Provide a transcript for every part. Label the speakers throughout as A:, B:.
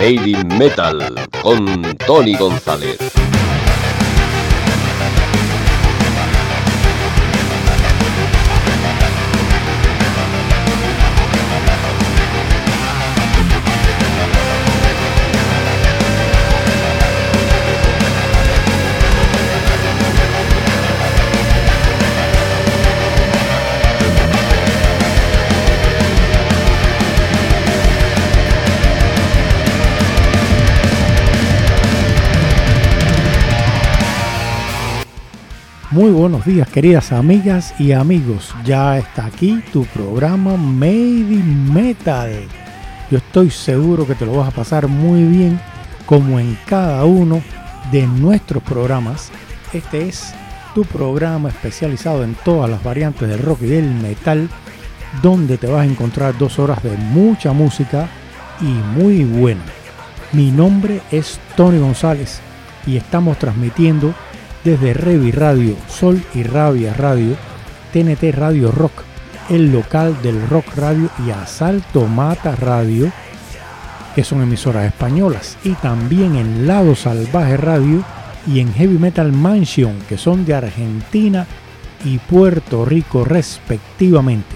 A: Made in Metal con Tony González.
B: Muy buenos días, queridas amigas y amigos. Ya está aquí tu programa Made in Metal. Yo estoy seguro que te lo vas a pasar muy bien, como en cada uno de nuestros programas. Este es tu programa especializado en todas las variantes del rock y del metal, donde te vas a encontrar 2 horas de mucha música y muy buena. Mi nombre es Tony González y estamos transmitiendo desde Revi Radio, Sol y Rabia Radio, TNT Radio Rock, el local del Rock Radio y Asalto Mata Radio, que son emisoras españolas, y también en Lado Salvaje Radio y en Heavy Metal Mansion, que son de Argentina y Puerto Rico respectivamente.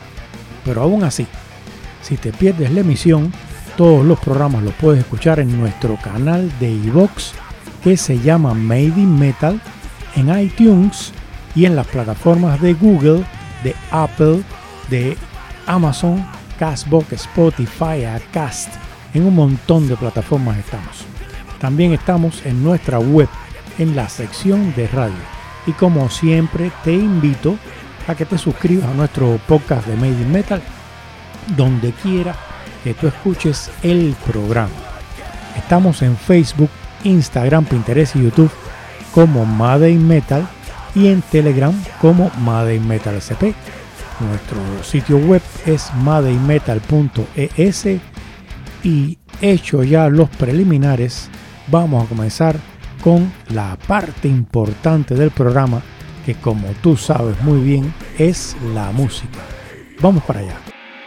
B: Pero aún así, si te pierdes la emisión, todos los programas los puedes escuchar en nuestro canal de iVoox, que se llama Made in Metal, en iTunes y en las plataformas de Google, de Apple, de Amazon, Castbox, Spotify, Acast. En un montón de plataformas estamos. También estamos en nuestra web, en la sección de radio. Y como siempre te invito a que te suscribas a nuestro podcast de Made in Metal, donde quiera que tú escuches el programa. Estamos en Facebook, Instagram, Pinterest y YouTube como Made in Metal y en Telegram como Made in Metal SP. Nuestro sitio web es madeinmetal.es y hecho ya los preliminares, vamos a comenzar con la parte importante del programa, que como tú sabes muy bien es la música. Vamos para allá.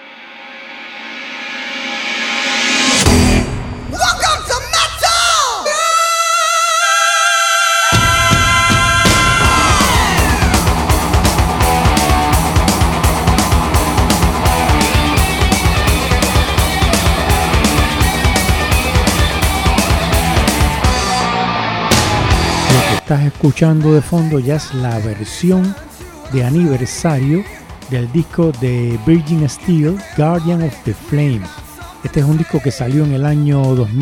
B: Estás escuchando de fondo ya es la versión de aniversario del disco de Virgin Steel, Guardian of the Flame. Este es un disco que salió en el año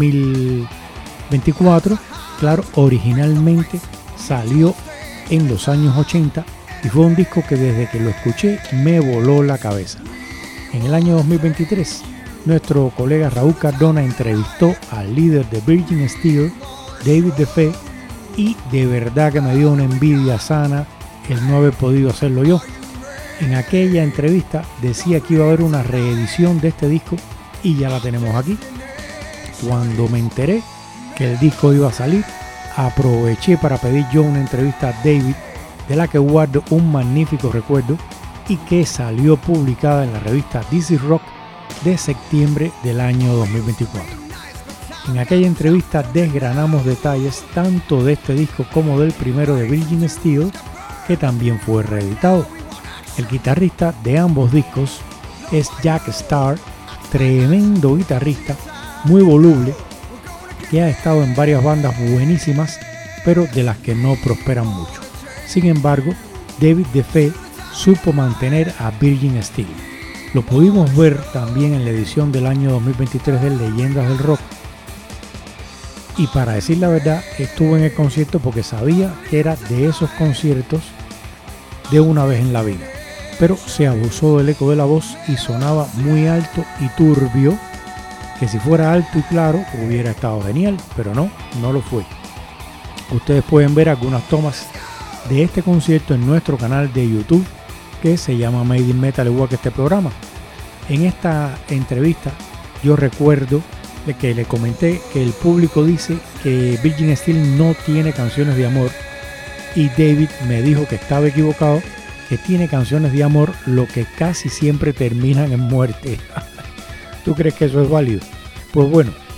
B: 2024. Claro, originalmente salió en los años 80 y fue un disco que desde que lo escuché me voló la cabeza. En el año 2023, nuestro colega Raúl Cardona entrevistó al líder de Virgin Steel, David DeFee, y de verdad que me dio una envidia sana el no haber podido hacerlo yo. En aquella entrevista decía que iba a haber una reedición de este disco y ya la tenemos aquí. Cuando me enteré que el disco iba a salir, aproveché para pedir yo una entrevista a David, de la que guardo un magnífico recuerdo y que salió publicada en la revista This Is Rock de septiembre del año 2024. En aquella entrevista desgranamos detalles tanto de este disco como del primero de Virgin Steel, que también fue reeditado. El guitarrista de ambos discos es Jack Starr, tremendo guitarrista, muy voluble, que ha estado en varias bandas buenísimas, pero de las que no prosperan mucho. Sin embargo, David DeFee supo mantener a Virgin Steel. Lo pudimos ver también en la edición del año 2023 de Leyendas del Rock. Y para decir la verdad, estuve en el concierto porque sabía que era de esos conciertos de una vez en la vida. Pero se abusó del eco de la voz y sonaba muy alto y turbio, que si fuera alto y claro hubiera estado genial, pero no lo fue. Ustedes pueden ver algunas tomas de este concierto en nuestro canal de YouTube, que se llama Made in Metal, igual que este programa. En esta entrevista yo recuerdo de que le comenté que el público dice que Virgin Steel no tiene canciones de amor y David me dijo que estaba equivocado, que tiene canciones de amor, lo que casi siempre terminan en muerte. ¿Tú crees que eso es válido? Pues bueno,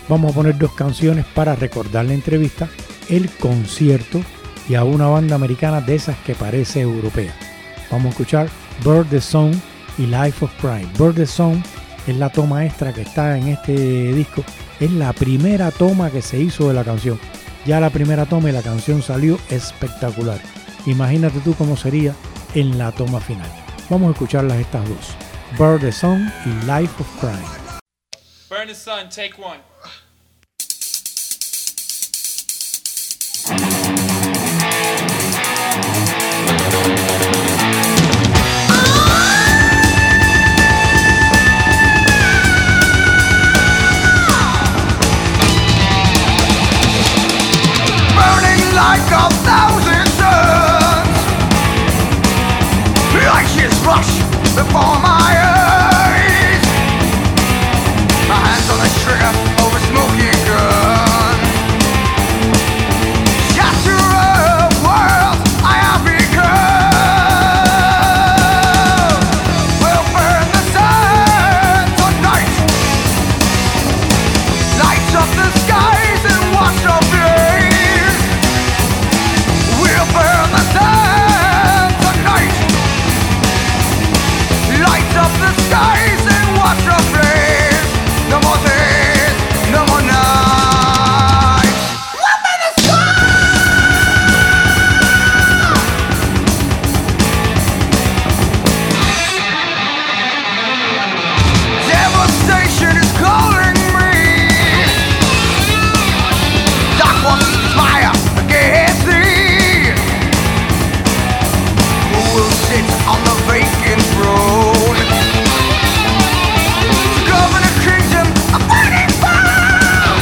B: vamos a poner dos canciones para recordar la entrevista, el concierto y a una banda americana de esas que parece europea. Vamos a escuchar Bird the Song y Life of Crime. Bird the Song es la toma extra que está en este disco. Es la primera toma que se hizo de la canción. Ya la primera toma y la canción salió espectacular. Imagínate tú cómo sería en la toma final. Vamos a escucharlas estas dos. Bird the Song y Life of Crime.
C: Burn the Sun, take one.
D: Like a thousand suns, righteous rush before my eyes. My hands on the trigger of a smoking gun. Shatterer of worlds I have become. We'll burn the sun tonight. Lights up the skies and watch the flames. We'll burn the sun tonight. Light up the skies and watch the flames. No more days, no more nights. We'll burn the sun. Devastation is calling me. Dark ones fire against thee. Who will sit on the vacant throne to govern a kingdom of burning fire?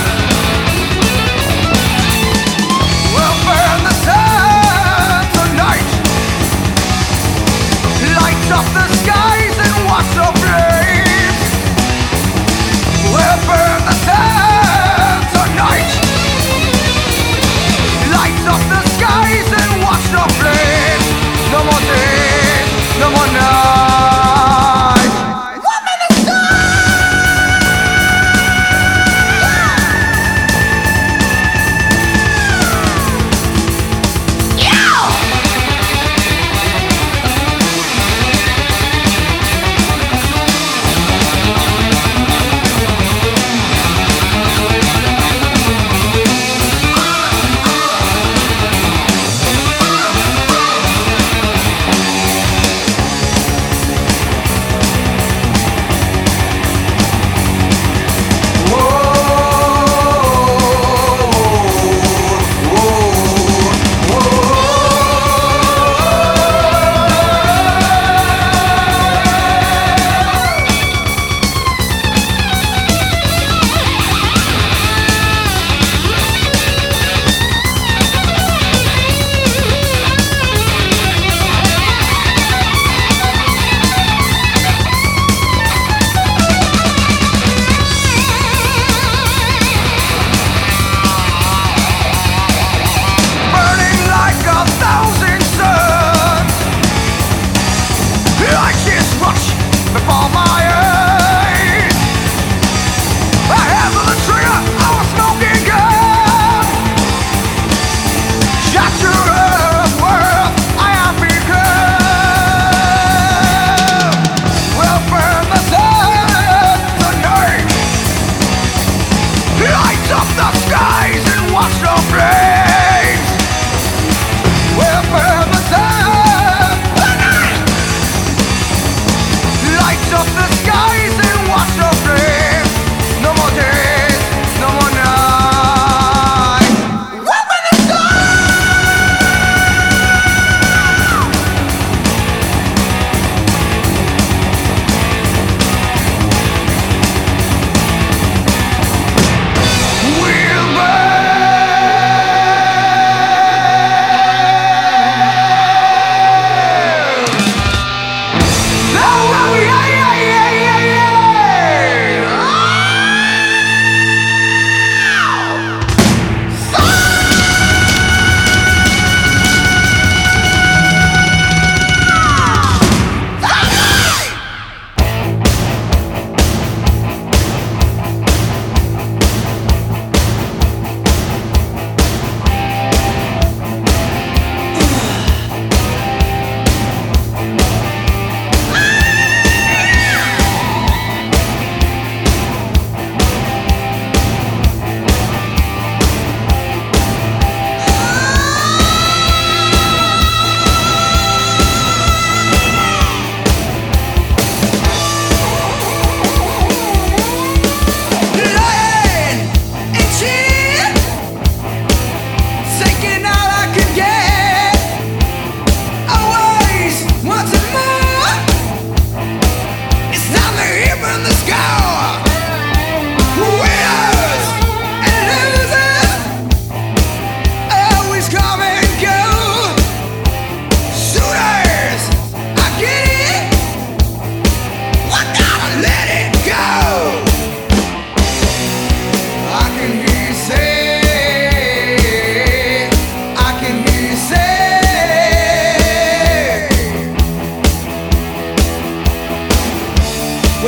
D: We'll burn the sun tonight. Light up the skies and watch the flames. We'll burn the sun tonight. Light up the skies and watch the flames. No more days, no more nights. Woman is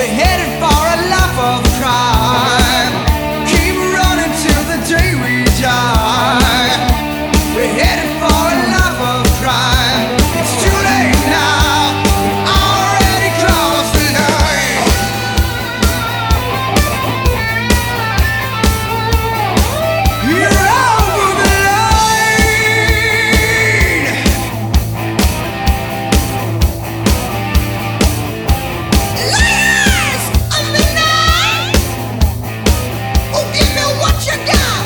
D: We're headed for a life of crime. Keep running till the day we die. We're headed for a life of crime. It's too late now. Already crossed the line. You're over the line. Liars of the night. Oh, give me what you got.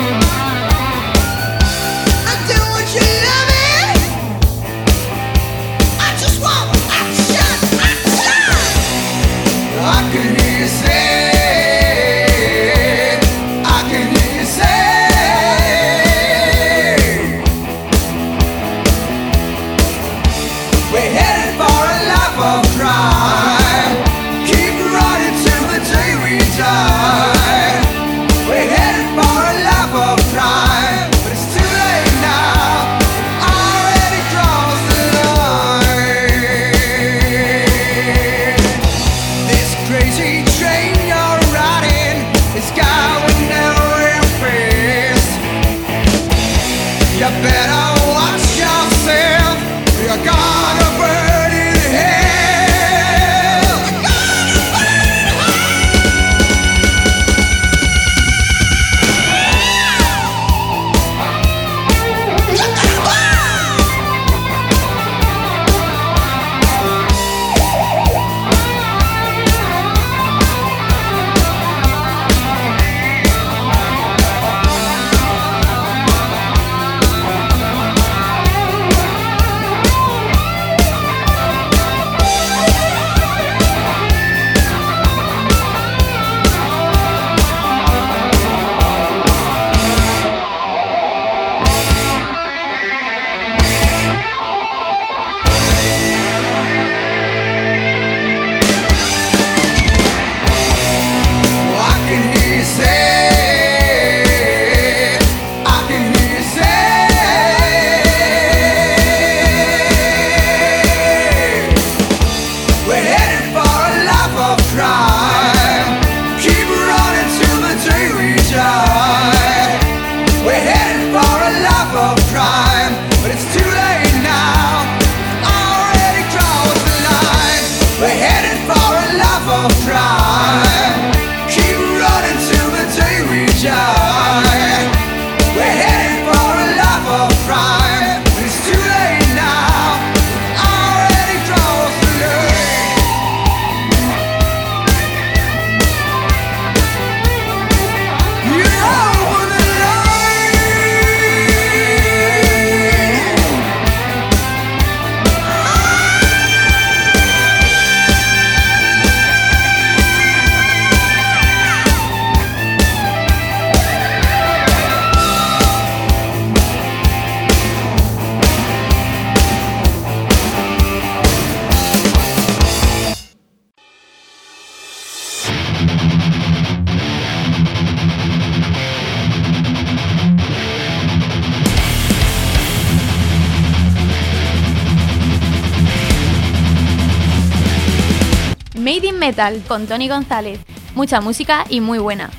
D: I do what you love it. I just want action, action. I can hear you say, I can hear you say, we're headed for a life of crime. Keep running till the day we die. We're headed for a life of crime, but it's too late now. Already crossed the line. This crazy train you're riding is going nowhere fast. You better watch yourself. You're gonna burn in hell. You're gonna burn in I can hear you say, I can hear you say, we're headed for a life of crime. Keep running till the day we die. We're headed for a life of crime, but it's too late now. Already crossed the line. We're headed for a life of crime. Keep running till the day we die. We're headed for a life of crime, but it's too late now. Already crossed the line. You're over the
E: Made in Metal con Tony González. Mucha música y muy buena.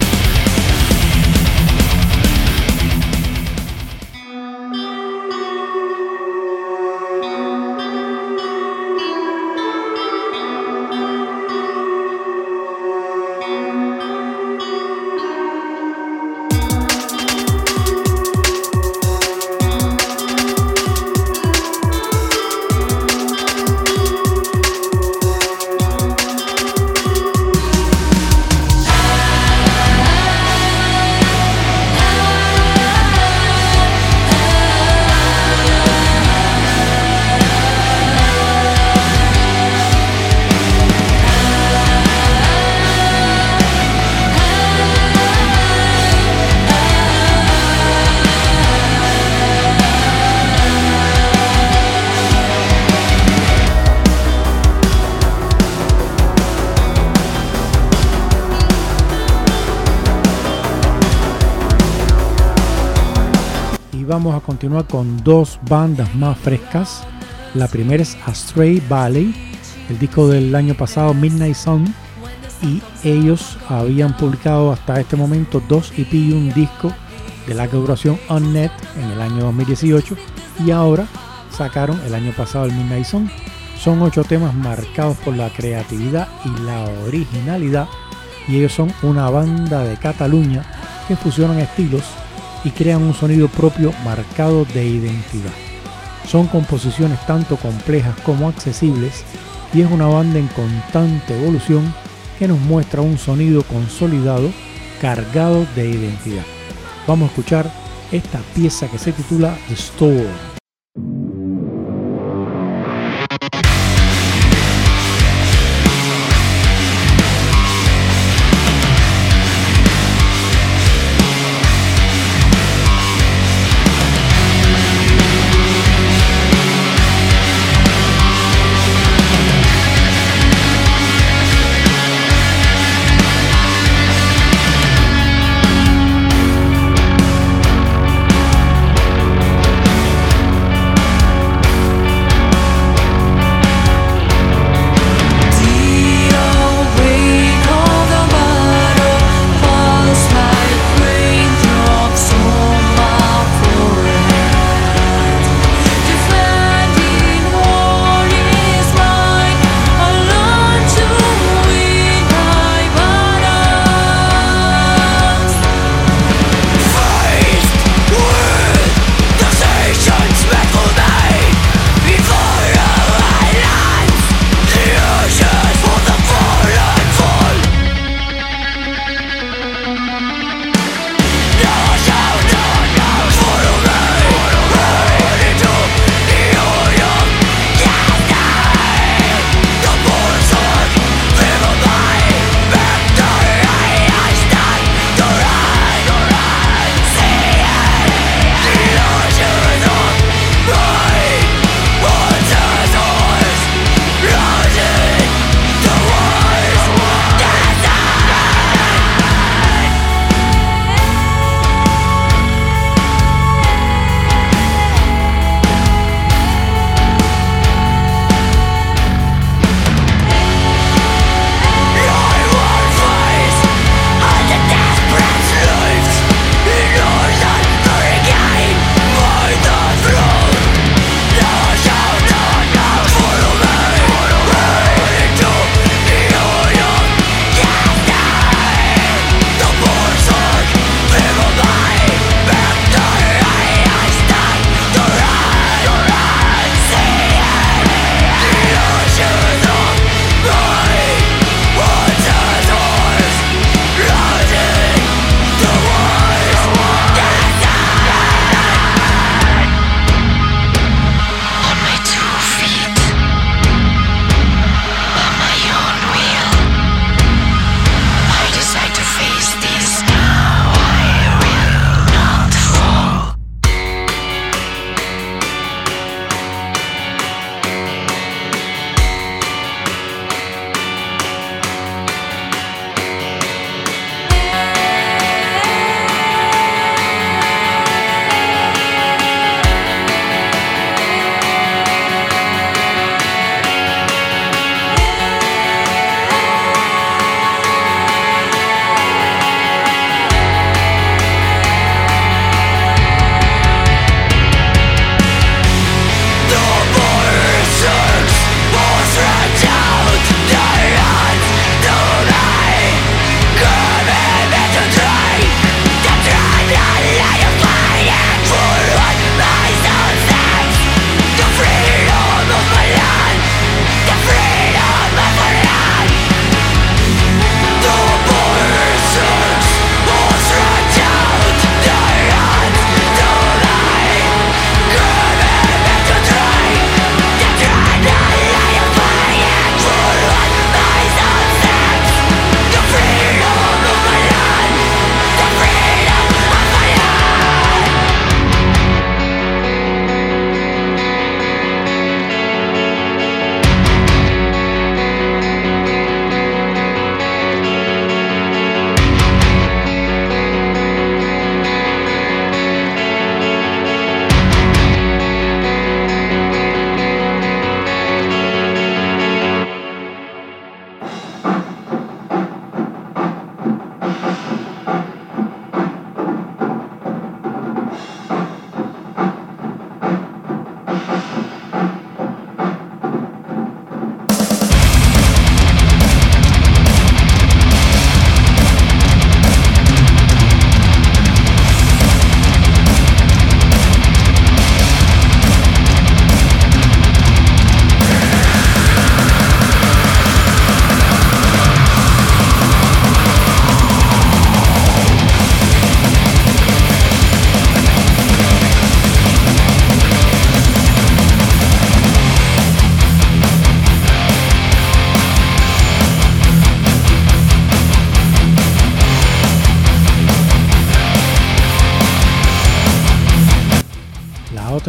B: vamos a continuar con dos bandas más frescas. La primera es Astray Valley, el disco del año pasado Midnight Sun, y ellos habían publicado hasta este momento 2 EP y un disco de larga duración on net en el año 2018 y ahora sacaron el año pasado el Midnight Sun. Son 8 temas marcados por la creatividad y la originalidad, y ellos son una banda de Cataluña que fusionan estilos y crean un sonido propio marcado de identidad. Son composiciones tanto complejas como accesibles y es una banda en constante evolución que nos muestra un sonido consolidado cargado de identidad. Vamos a escuchar esta pieza que se titula The Store.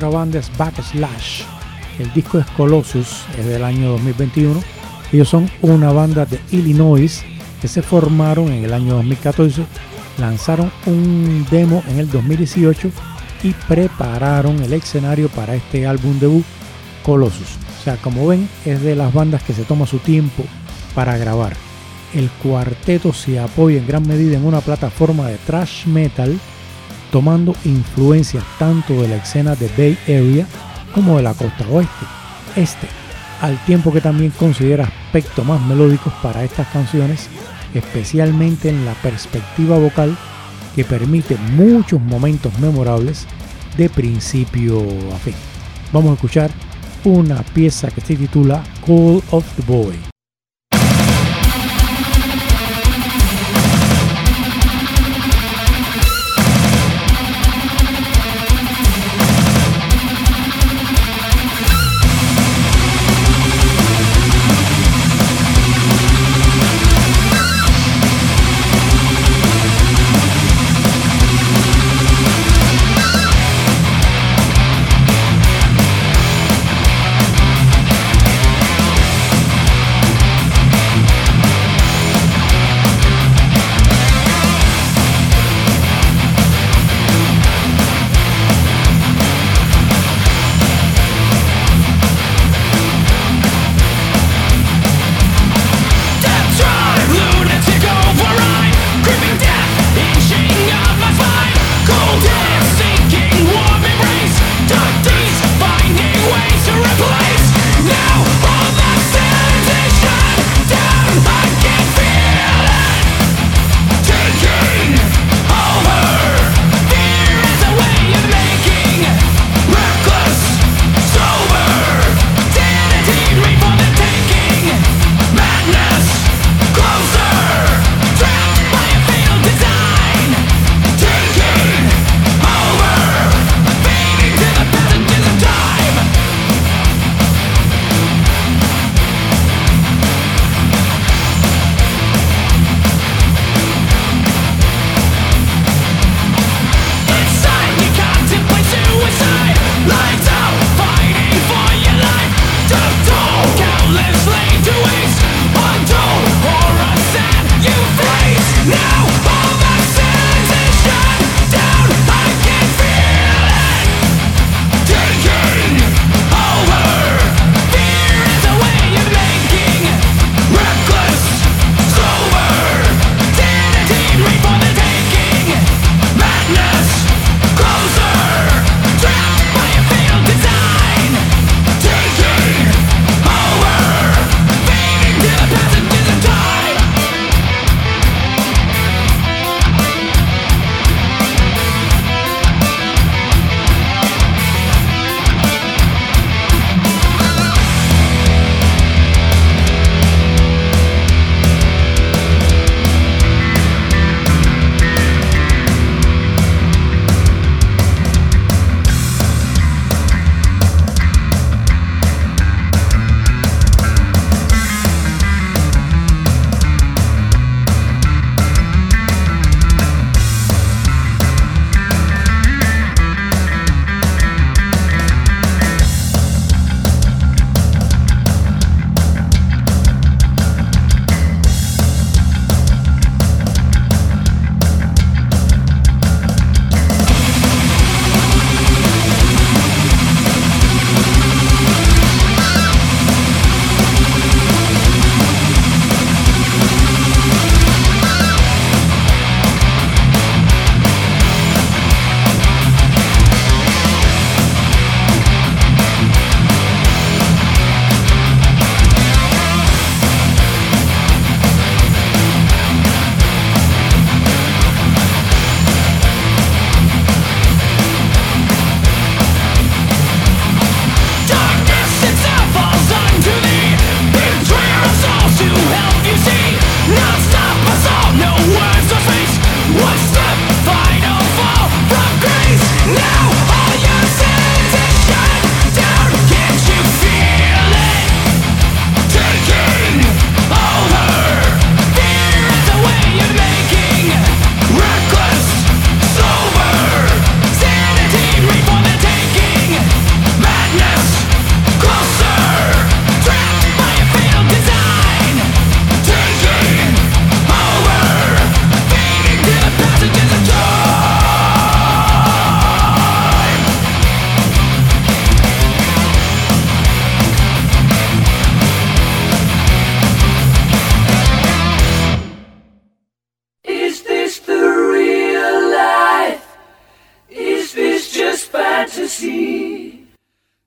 B: otra banda es Backslash. El disco es Colossus, es del año 2021. Ellos son una banda de Illinois que se formaron en el año 2014, lanzaron un demo en el 2018 y prepararon el escenario para este álbum debut, Colossus. O sea, como ven, es de las bandas que se toma su tiempo para grabar. El cuarteto se apoya en gran medida en una plataforma de thrash metal, tomando influencias tanto de la escena de Bay Area como de la costa oeste, al tiempo que también considera aspectos más melódicos para estas canciones, especialmente en la perspectiva vocal que permite muchos momentos memorables de principio a fin. Vamos a escuchar una pieza que se titula Call of the Boy.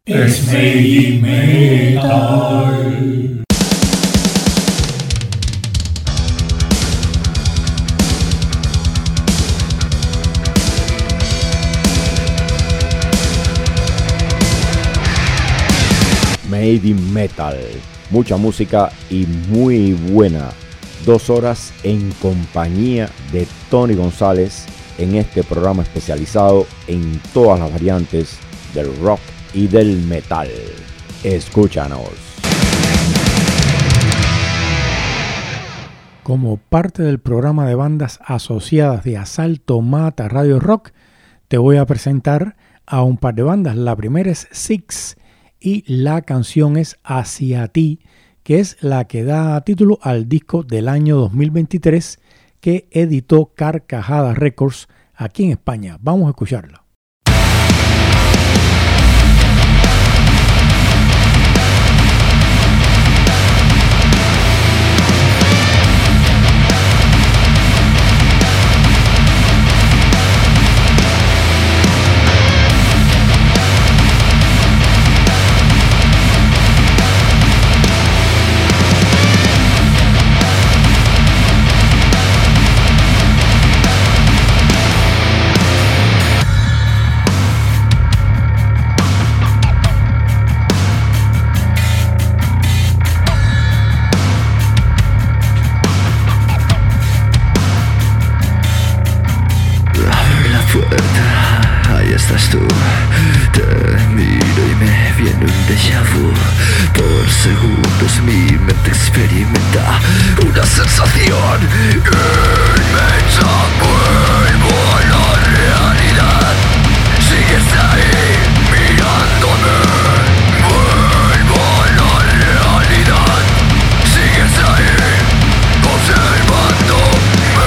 B: Es Made Metal.
F: Made in Metal, mucha música y muy buena. 2 horas en compañía de Tony González en este programa especializado en todas las variantes del rock y del metal. Escúchanos.
B: Como parte del programa de bandas asociadas de Asalto Mata Radio Rock, te voy a presentar a un par de bandas. La primera es Six y la canción es Hacia Ti, que es la que da título al disco del año 2023 que editó Carcajada Records aquí en España. Vamos a escucharla.
G: Estás tú, te miro y me viene un déjà vu. Por segundos mi mente experimenta una sensación inmensa. Vuelvo a la realidad, sigues ahí mirándome. Vuelvo a la realidad, sigues ahí observándome.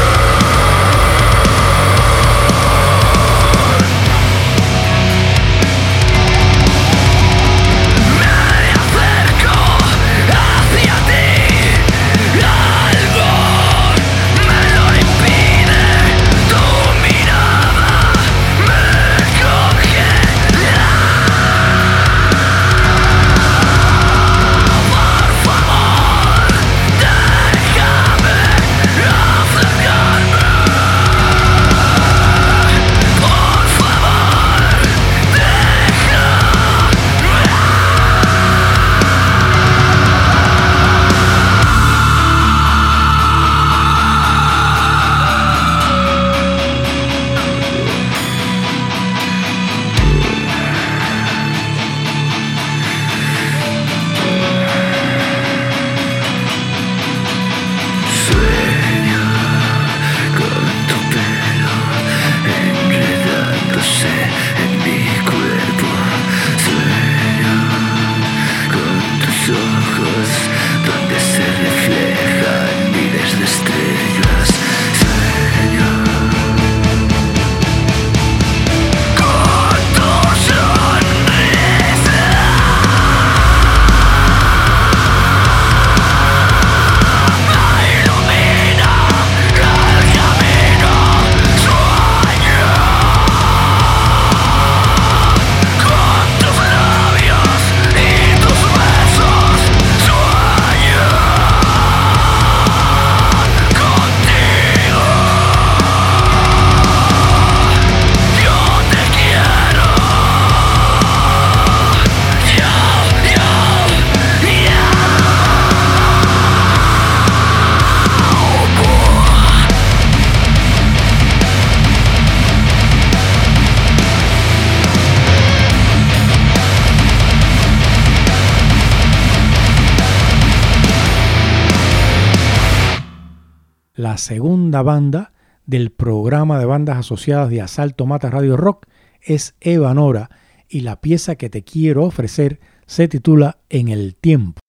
B: La segunda banda del programa de bandas asociadas de Asalto Mata Radio Rock es Evanora y la pieza que te quiero ofrecer se titula En el Tiempo.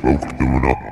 H: woke them up.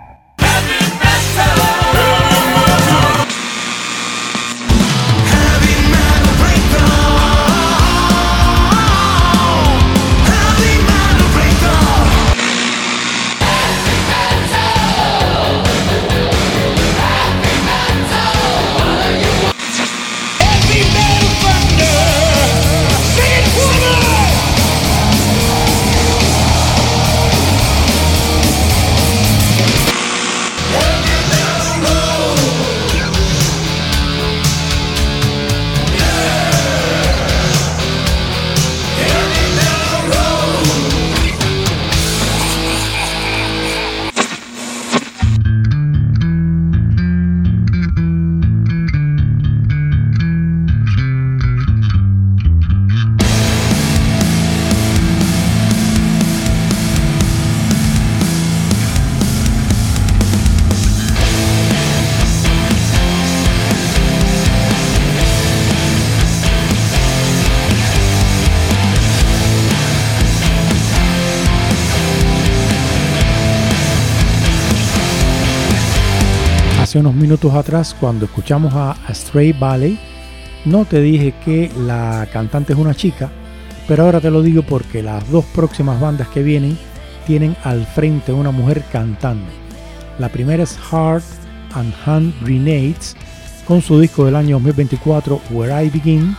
B: Hace unos minutos atrás, cuando escuchamos a Stray Valley, no te dije que la cantante es una chica, pero ahora te lo digo porque las dos próximas bandas que vienen tienen al frente una mujer cantando. La primera es Heart and Hand Grenades, con su disco del año 2024, Where I Begin,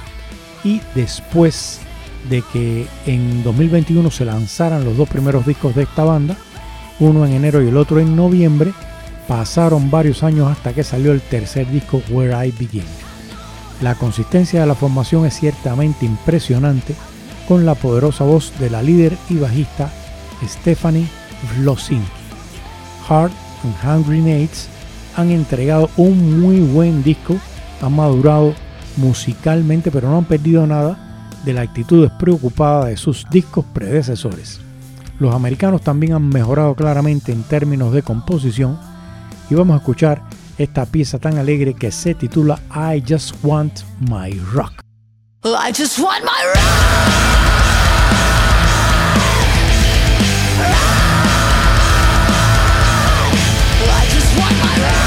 B: y después de que en 2021 se lanzaran los dos primeros discos de esta banda, uno en enero y el otro en noviembre, pasaron varios años hasta que salió el tercer disco, Where I Begin. La consistencia de la formación es ciertamente impresionante, con la poderosa voz de la líder y bajista Stephanie Vlosinski. Heart and Hand Grenades han entregado un muy buen disco, han madurado musicalmente, pero no han perdido nada de la actitud despreocupada de sus discos predecesores. Los americanos también han mejorado claramente en términos de composición, y vamos a escuchar esta pieza tan alegre que se titula I Just Want My Rock.
I: I just want my rock. I just want my rock.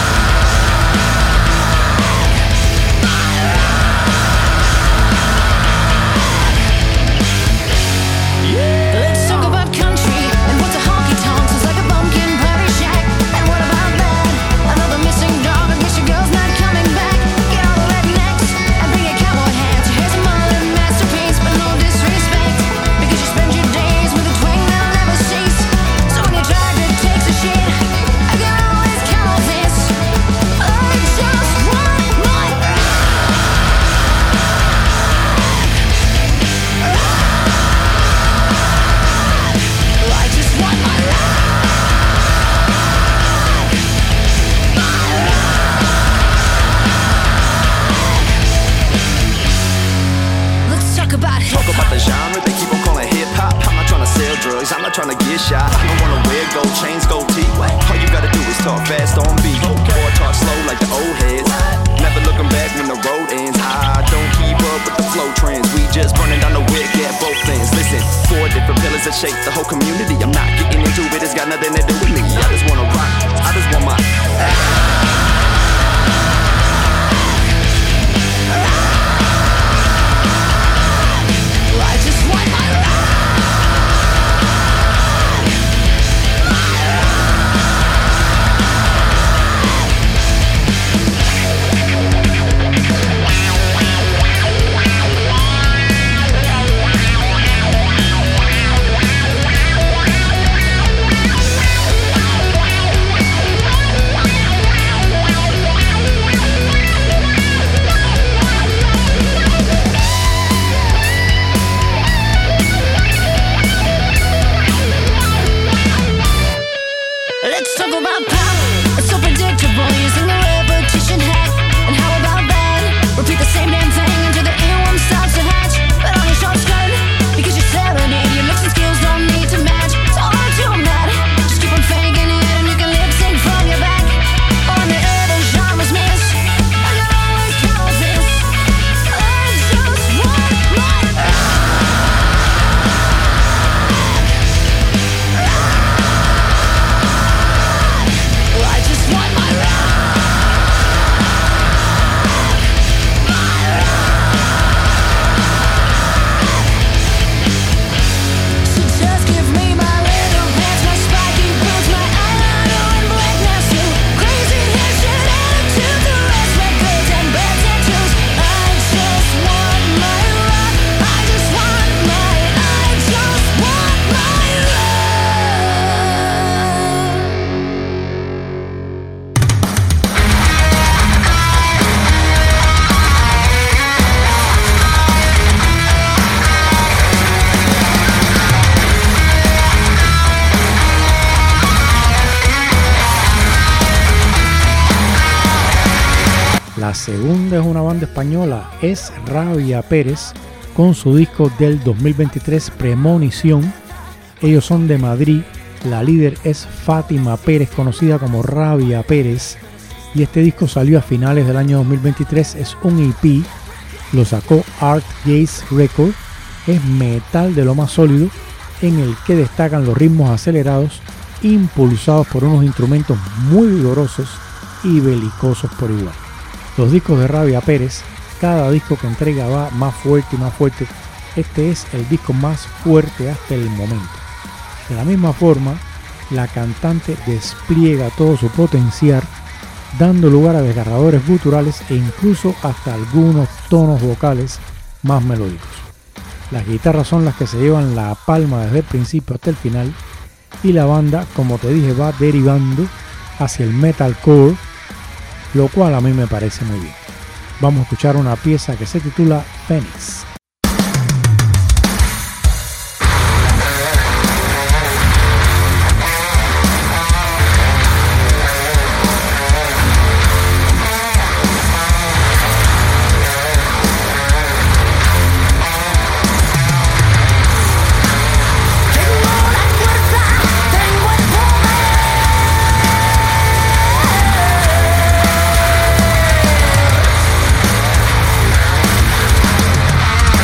I: Let's talk about country and what's a honky tonk. Sounds like a pumpkin party shack. And what about that? Another missing dog. I guess your girl's not coming back. Get all the rednecks and bring a cowboy hat. Here's a mullet masterpiece, but no disrespect, because you spend your days with a twang that'll never cease. So when your driver takes a shit, I can always count on this. I just want my rock. I just want my rock. Let's talk about hip
G: Talk about the genre, they keep on calling hip hop. I'm not trying to sell drugs, I'm not trying to get shot. I don't wanna wear gold chains, gold teeth. All you gotta do is talk fast on beat, or talk slow like the old heads. Never looking back when the road ends. I don't keep up with the flow trends. We just burning down the wick at both ends. Listen, 4 different pillars that shape the whole community. I'm not getting into it, it's got nothing to do with me. I just wanna rock, I just want my
I: I just want my rock. Let's talk about pop. It's so predictable, using the repetition hack. And how about that? Repeat the same damn thing until the earworm starts to hatch. But on your short skirt, because you're serenade, your looks and skills don't need to match. So all right, you mad. Just keep on faking it and you can lip sync from your back. On the other genres miss, I can always count on this. I just want my
B: La segunda es una banda española, es Rabia Pérez, con su disco del 2023 Premonición. Ellos son de Madrid, la líder es Fátima Pérez, conocida como Rabia Pérez, y este disco salió a finales del año 2023, es un EP, lo sacó Art Gaze Record, es metal de lo más sólido, en el que destacan los ritmos acelerados, impulsados por unos instrumentos muy vigorosos y belicosos por igual. Los discos de Rabia Pérez, cada disco que entrega va más fuerte y más fuerte. Este es el disco más fuerte hasta el momento. De la misma forma, la cantante despliega todo su potencial, dando lugar a desgarradores guturales e incluso hasta algunos tonos vocales más melódicos. Las guitarras son las que se llevan la palma desde el principio hasta el final, y la banda, como te dije, va derivando hacia el metalcore, lo cual a mí me parece muy bien. Vamos a escuchar una pieza que se titula Phoenix.
I: Tengo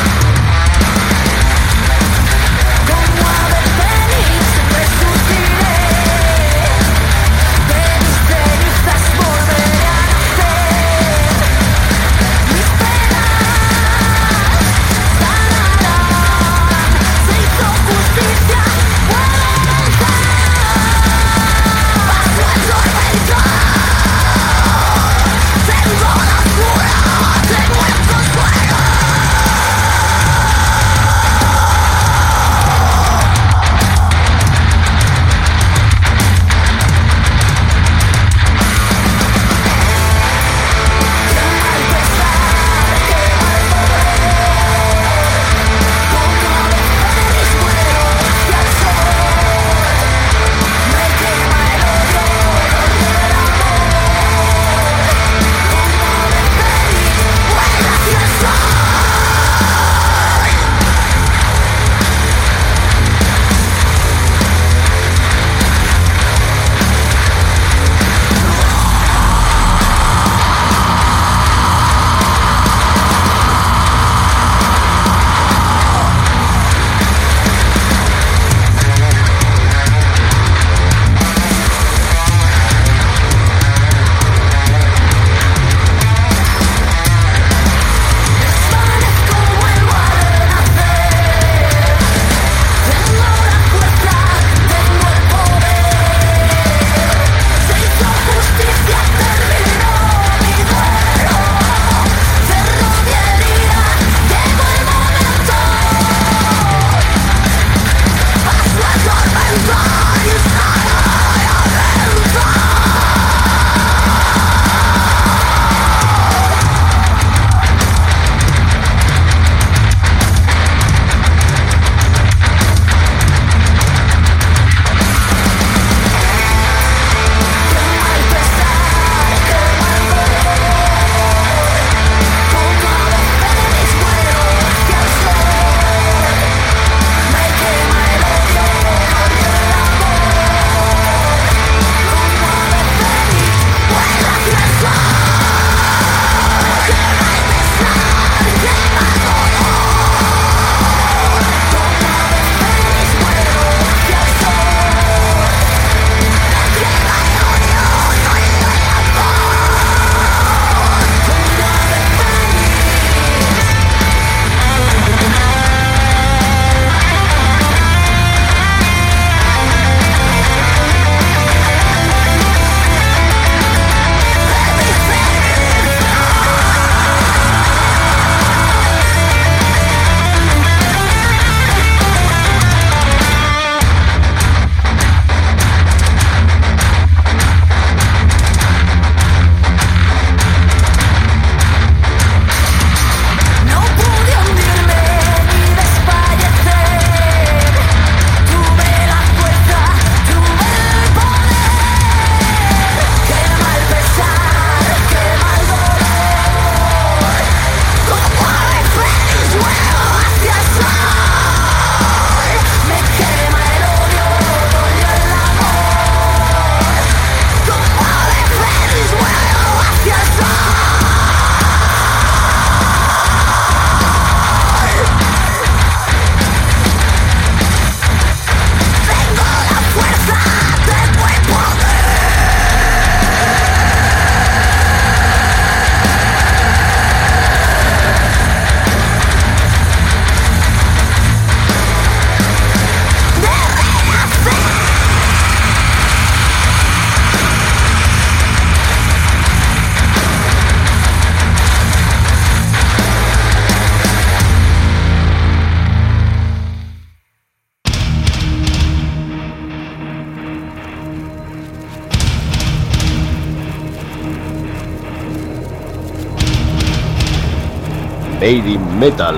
A: Made in Metal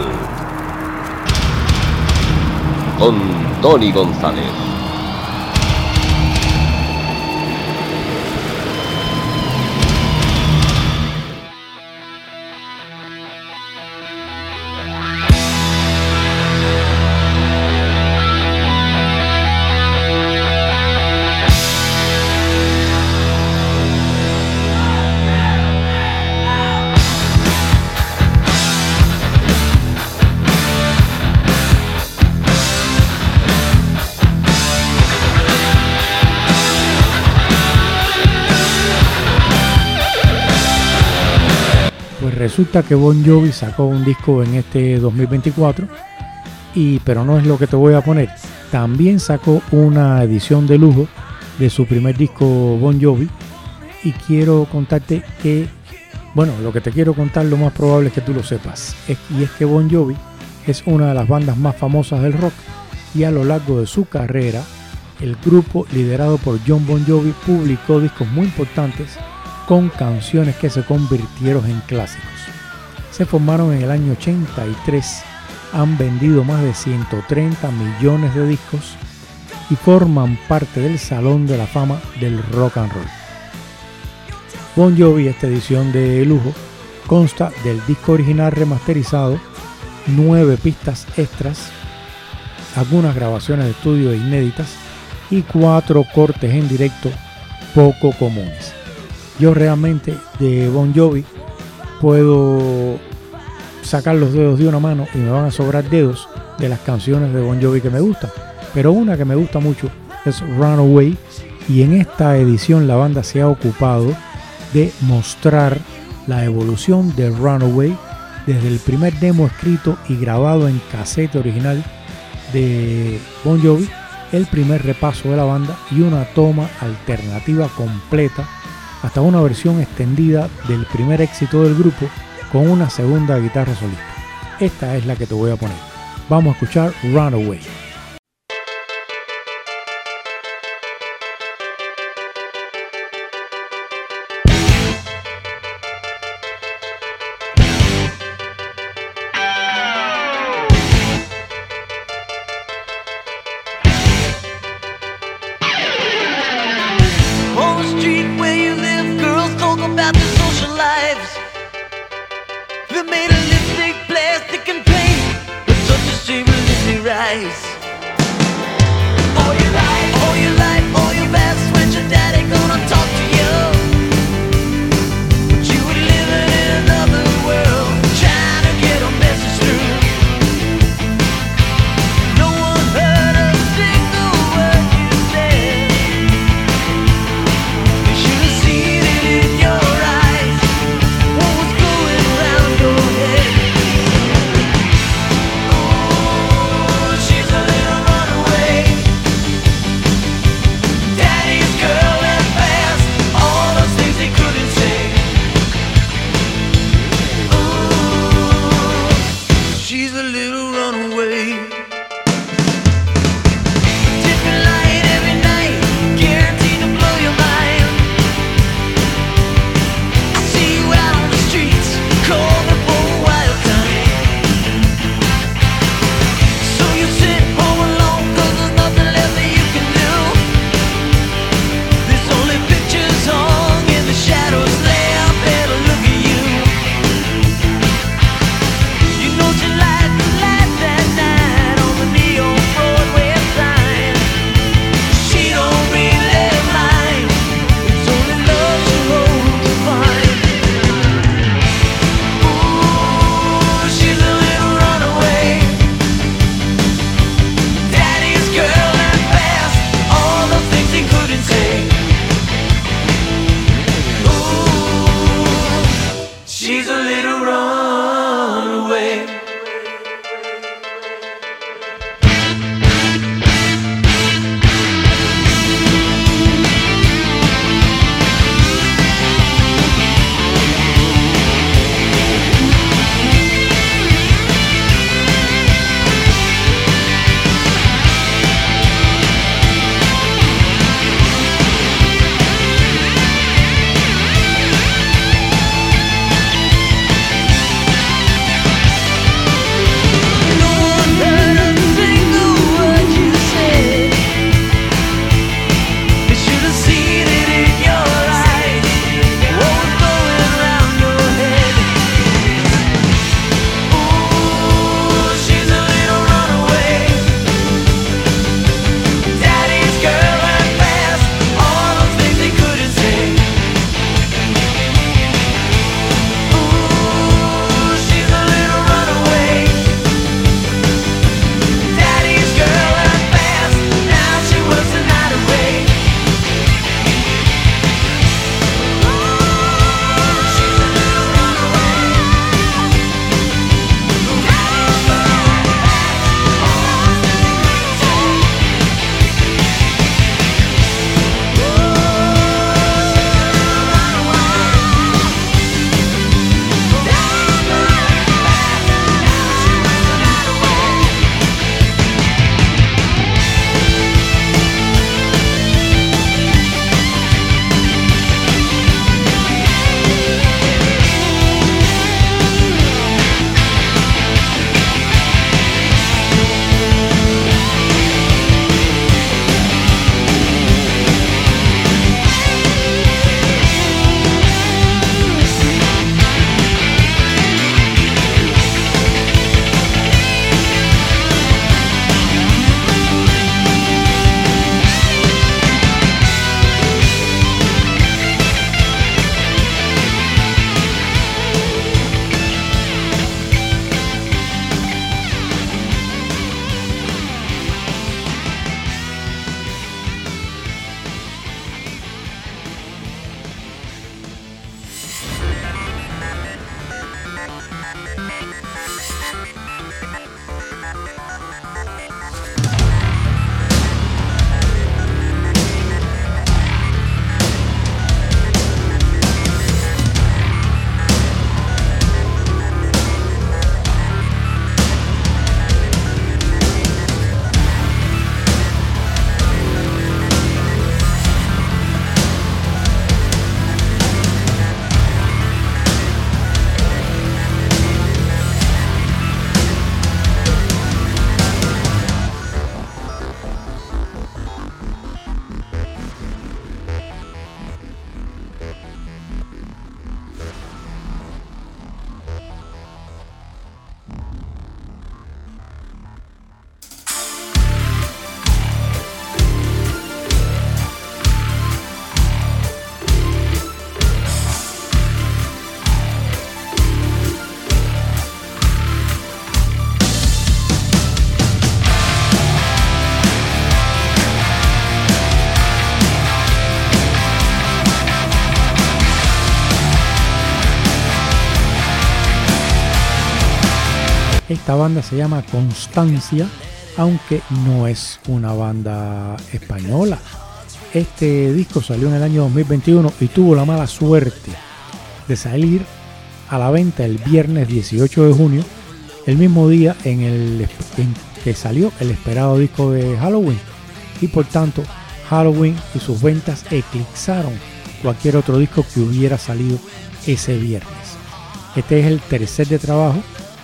A: con Tony González.
B: Resulta que Bon Jovi sacó un disco en este 2024, pero no es lo que te voy a poner. También sacó una edición de lujo de su primer disco Bon Jovi, y quiero contarte que, bueno, lo que te quiero contar lo más probable es que tú lo sepas, y es que Bon Jovi es una de las bandas más famosas del rock, y a lo largo de su carrera el grupo liderado por Jon Bon Jovi publicó discos muy importantes con canciones que se convirtieron en clásicos. Se formaron en el año 83, han vendido más de 130 millones de discos y forman parte del Salón de la Fama del Rock and Roll. Bon Jovi, esta edición de lujo, consta del disco original remasterizado, 9 pistas extras, algunas grabaciones de estudio inéditas y 4 cortes en directo poco comunes. Yo realmente de Bon Jovi puedo sacar los dedos de una mano y me van a sobrar dedos de las canciones de Bon Jovi que me gustan, pero una que me gusta mucho es Runaway, y en esta edición la banda se ha ocupado de mostrar la evolución de Runaway desde el primer demo escrito y grabado en casete original de Bon Jovi, el primer repaso de la banda y una toma alternativa completa hasta una versión extendida del primer éxito del grupo con una segunda guitarra solista. Esta es la que te voy a poner. Vamos a escuchar Runaway.
H: On the street where you live, girls talk about their social lives. They're made of lipstick, plastic, and paint, but such a shame in their eyes.
B: Esta banda se llama Constancia, aunque no es una banda española. Este disco salió en el año 2021 y tuvo la mala suerte de salir a la venta el viernes 18 de junio, el mismo día en que salió el esperado disco de Halloween, y por tanto Halloween y sus ventas eclipsaron cualquier otro disco que hubiera salido ese viernes. Este es el tercer trabajo,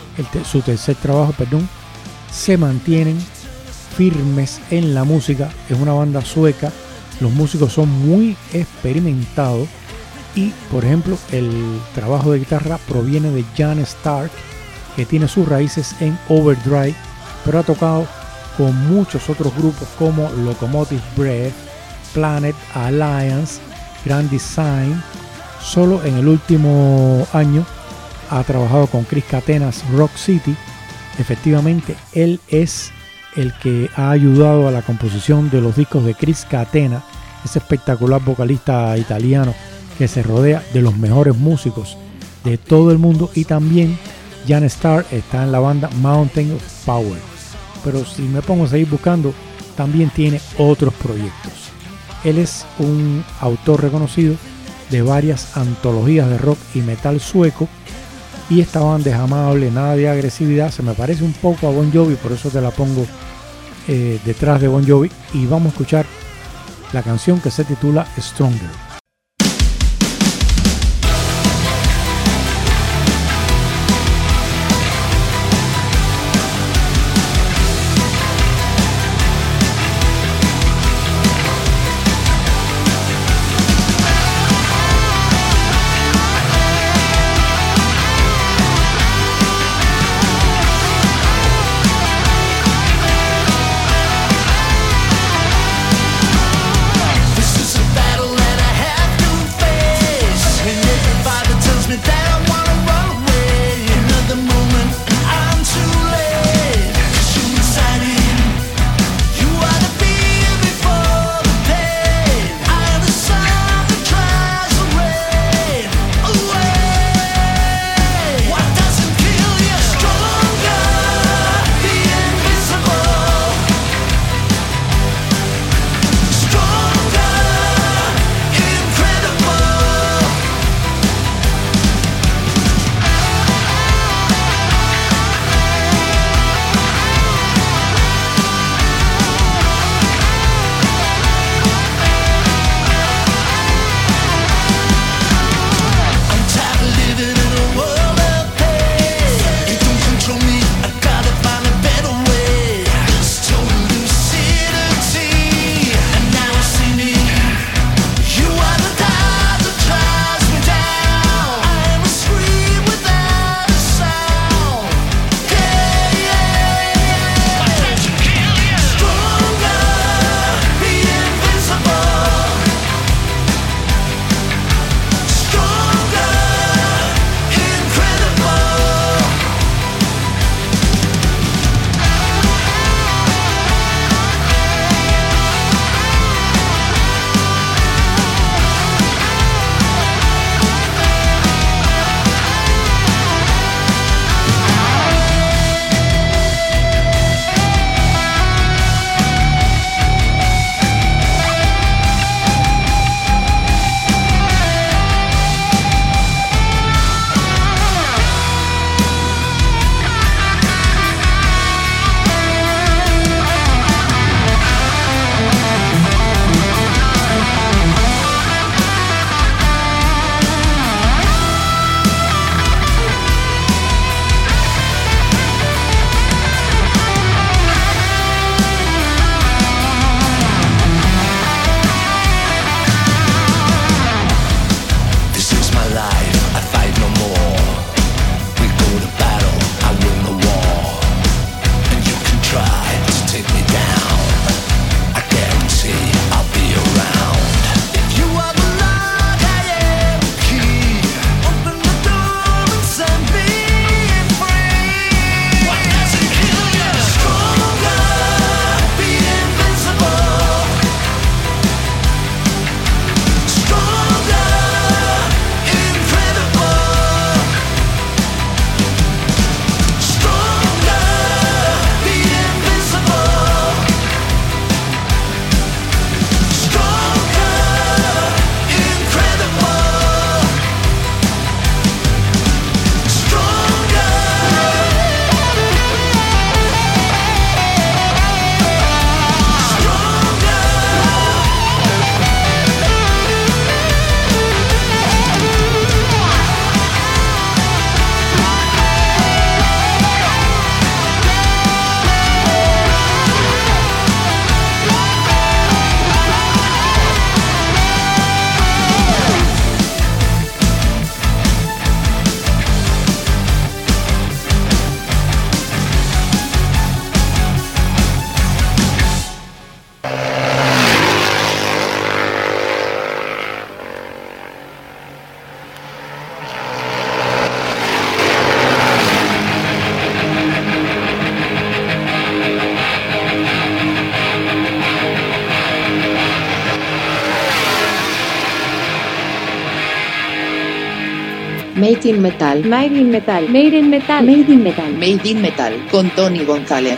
B: se mantienen firmes en la música. Es una banda sueca, los músicos son muy experimentados y, por ejemplo, el trabajo de guitarra proviene de Jan Stark, que tiene sus raíces en Overdrive, pero ha tocado con muchos otros grupos como Locomotive Breath, Planet Alliance, Grand Design. Solo en el último año ha trabajado con Chris Catena's Rock City. Efectivamente, él es el que ha ayudado a la composición de los discos de Chris Catena, ese espectacular vocalista italiano que se rodea de los mejores músicos de todo el mundo. Y también Jan Starr está en la banda Mountain of Power. Pero si me pongo a seguir buscando, también tiene otros proyectos. Él es un autor reconocido de varias antologías de rock y metal sueco, y esta banda es amable, nada de agresividad. Se me parece un poco a Bon Jovi, por eso te la pongo detrás de Bon Jovi, y vamos a escuchar la canción que se titula Stronger.
I: This is a battle that I have
J: Made in Metal.
K: Made in Metal. Made in Metal. Made in Metal.
J: Made in Metal con Tony González.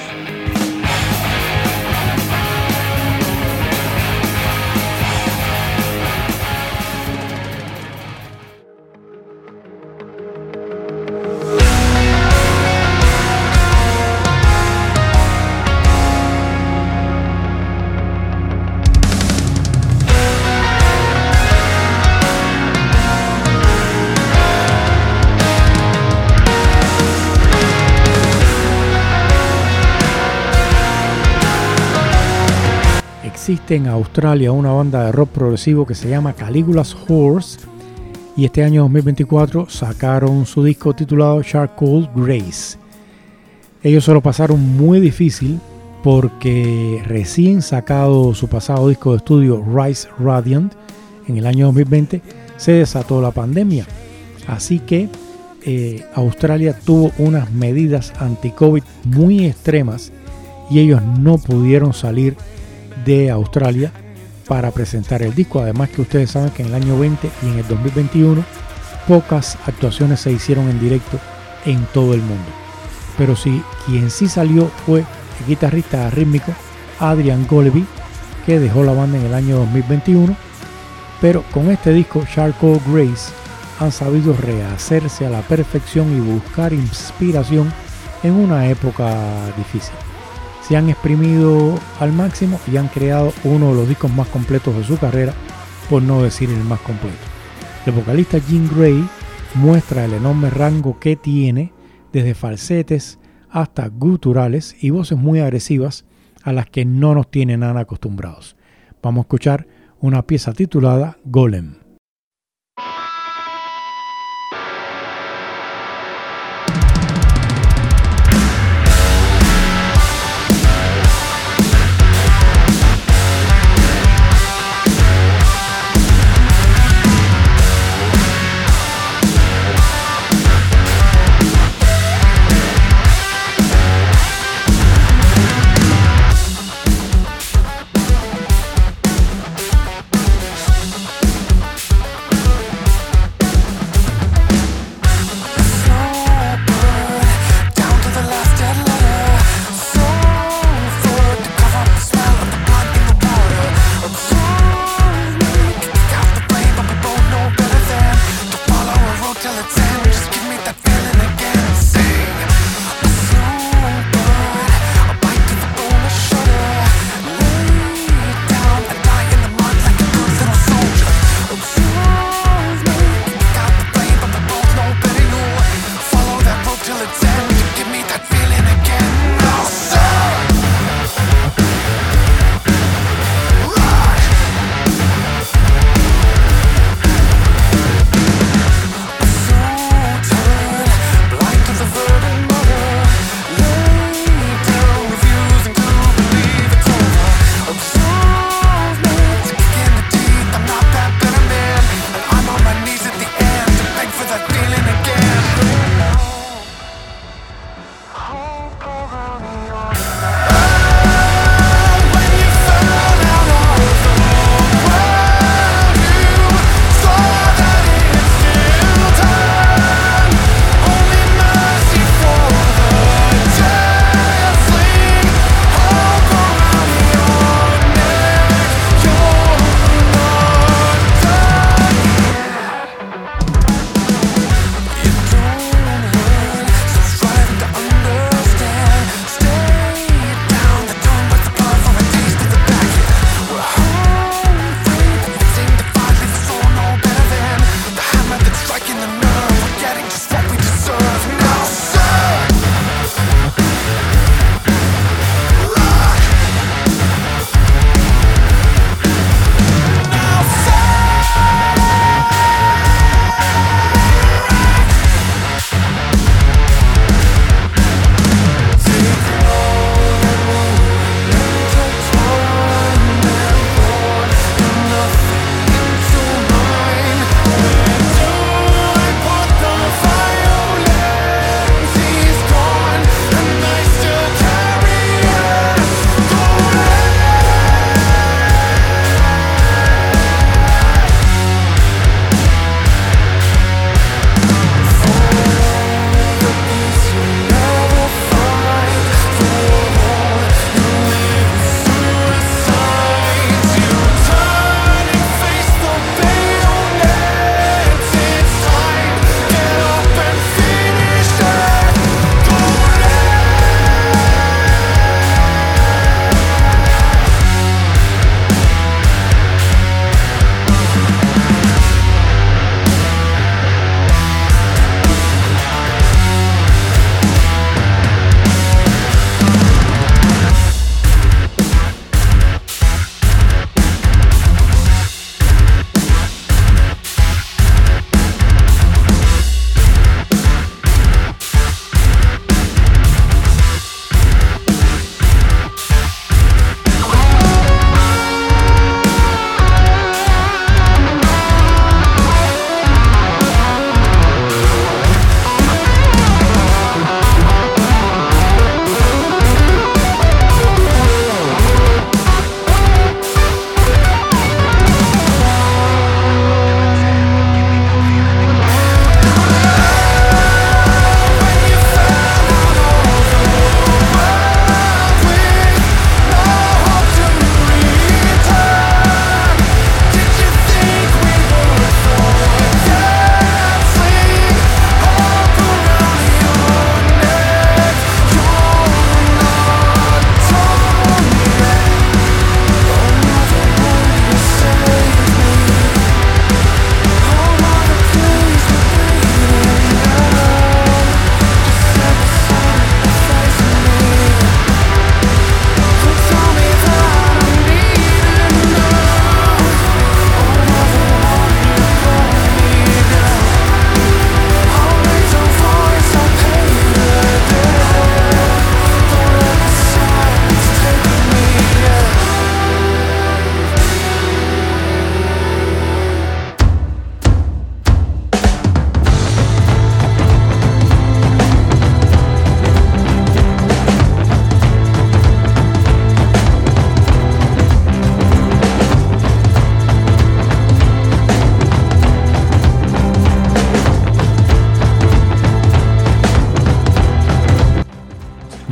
B: Existe en Australia una banda de rock progresivo que se llama Caligula's Horse y este año 2024 sacaron su disco titulado Charcoal Grace. Ellos se lo pasaron muy difícil porque recién sacado su pasado disco de estudio Rise Radiant en el año 2020 se desató la pandemia, así que Australia tuvo unas medidas anti-COVID muy extremas y ellos no pudieron salir de Australia para presentar el disco. Además que ustedes saben que en el año 20 y en el 2021 pocas actuaciones se hicieron en directo en todo el mundo. Pero sí, quien sí salió fue el guitarrista rítmico Adrian Goleby, que dejó la banda en el año 2021, pero con este disco Charcoal Grace han sabido rehacerse a la perfección y buscar inspiración en una época difícil. Se han exprimido al máximo y han creado uno de los discos más completos de su carrera, por no decir el más completo. El vocalista Jim Gray muestra el enorme rango que tiene, desde falsetes hasta guturales y voces muy agresivas a las que no nos tienen nada acostumbrados. Vamos a escuchar una pieza titulada Golem.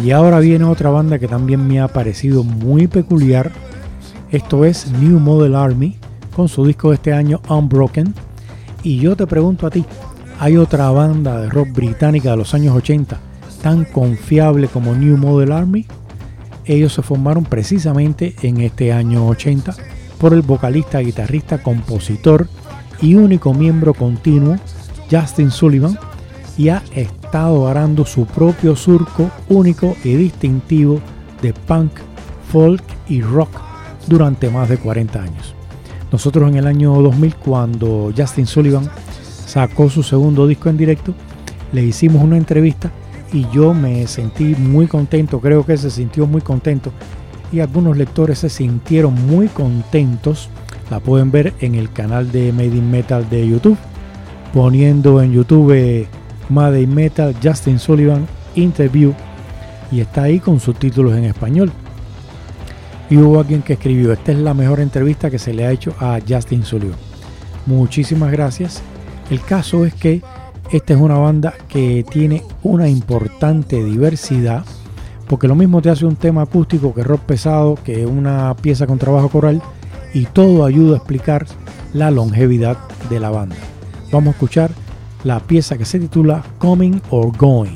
B: Y ahora viene otra banda que también me ha parecido muy peculiar. Esto es New Model Army con su disco de este año Unbroken. Y yo te pregunto a ti, ¿hay otra banda de rock británica de los años 80 tan confiable como New Model Army? Ellos se formaron precisamente en este año 80 por el vocalista, guitarrista, compositor y único miembro continuo Justin Sullivan, y ha estado arando su propio surco único y distintivo de punk, folk y rock durante más de 40 años. Nosotros en el año 2000, cuando Justin Sullivan sacó su segundo disco en directo, le hicimos una entrevista y yo me sentí muy contento, creo que se sintió muy contento y algunos lectores se sintieron muy contentos. La pueden ver en el canal de Made in Metal de YouTube, poniendo en YouTube Made in Metal Justin Sullivan Interview, y está ahí con subtítulos en español. Y hubo alguien que escribió: esta es la mejor entrevista que se le ha hecho a Justin Sullivan. Muchísimas gracias. El caso es que esta es una banda que tiene una importante diversidad, porque lo mismo te hace un tema acústico que rock pesado, que una pieza con trabajo coral, y todo ayuda a explicar la longevidad de la banda. Vamos a escuchar la pieza que se titula Coming or Going.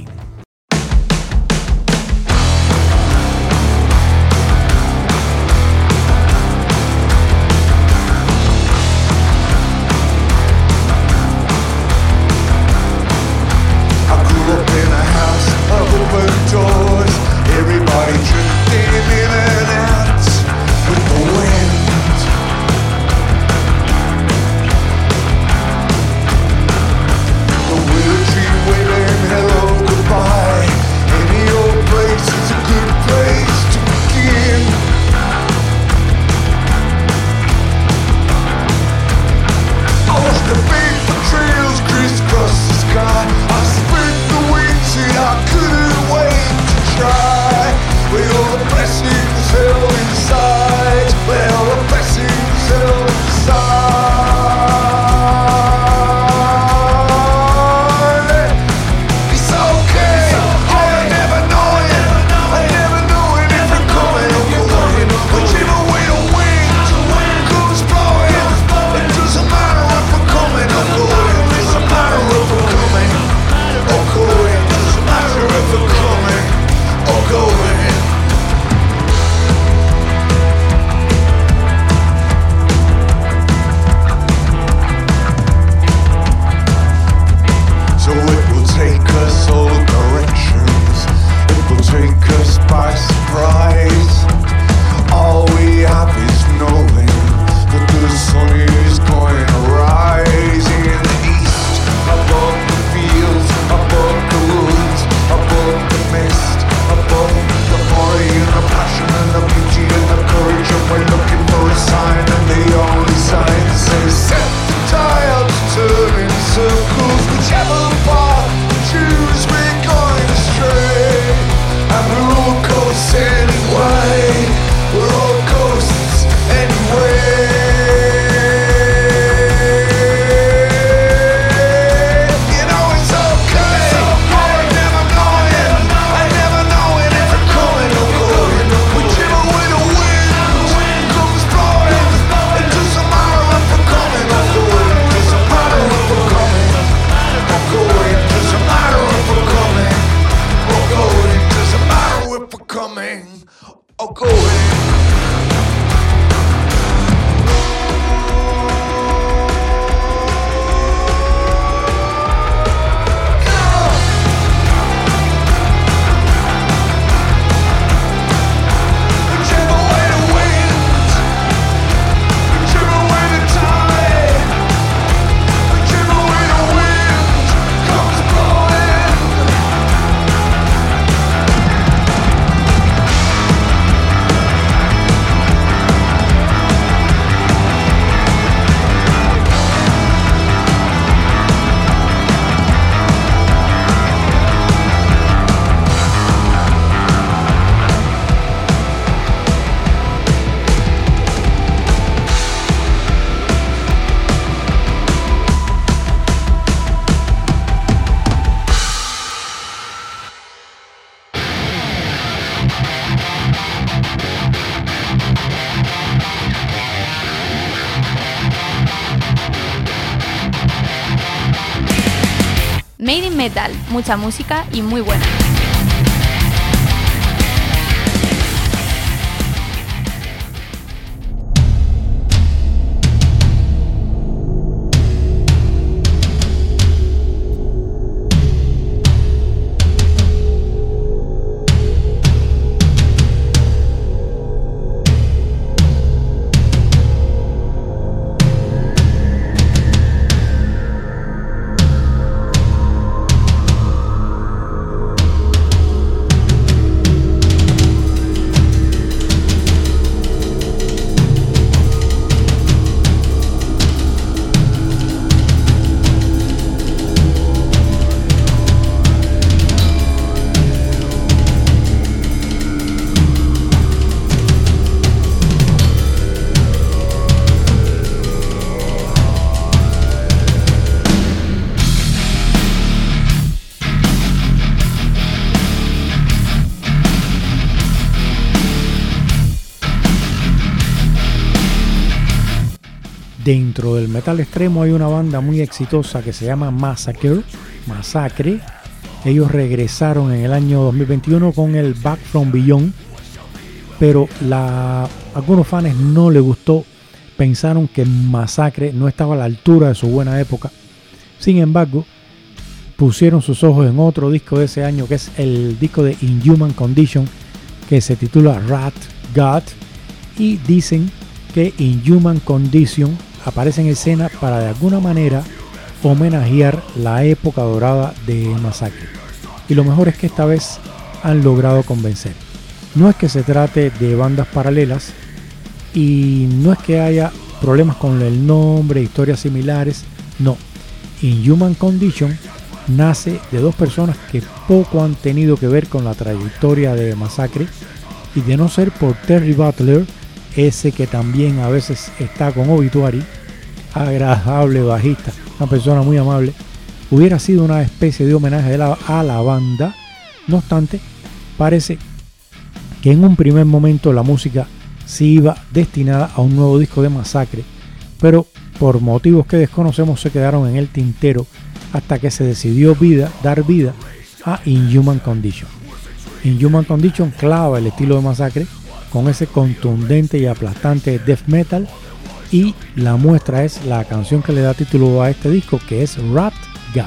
D: Cool.
E: Made in Metal, mucha música y muy buena.
B: Dentro del metal extremo hay una banda muy exitosa que se llama Massacre. Ellos regresaron en el año 2021 con el Back From Beyond, pero a algunos fans no les gustó, pensaron que Massacre no estaba a la altura de su buena época. Sin embargo, pusieron sus ojos en otro disco de ese año, que es el disco de Inhuman Condition, que se titula Rat God, y dicen que Inhuman Condition aparece en escena para de alguna manera homenajear la época dorada de Massacre. Y lo mejor es que esta vez han logrado convencer. No es que se trate de bandas paralelas y no es que haya problemas con el nombre, historias similares, no. Inhuman Condition nace de dos personas que poco han tenido que ver con la trayectoria de Massacre, y de no ser por Terry Butler, ese que también a veces está con Obituary, agradable bajista, una persona muy amable, hubiera sido una especie de homenaje a la banda. No obstante, parece que en un primer momento la música sí iba destinada a un nuevo disco de Massacre, pero por motivos que desconocemos se quedaron en el tintero hasta que se decidió dar vida a Inhuman Condition. Inhuman Condition clava el estilo de Massacre con ese contundente y aplastante death metal, y la muestra es la canción que le da título a este disco, que es Rat God.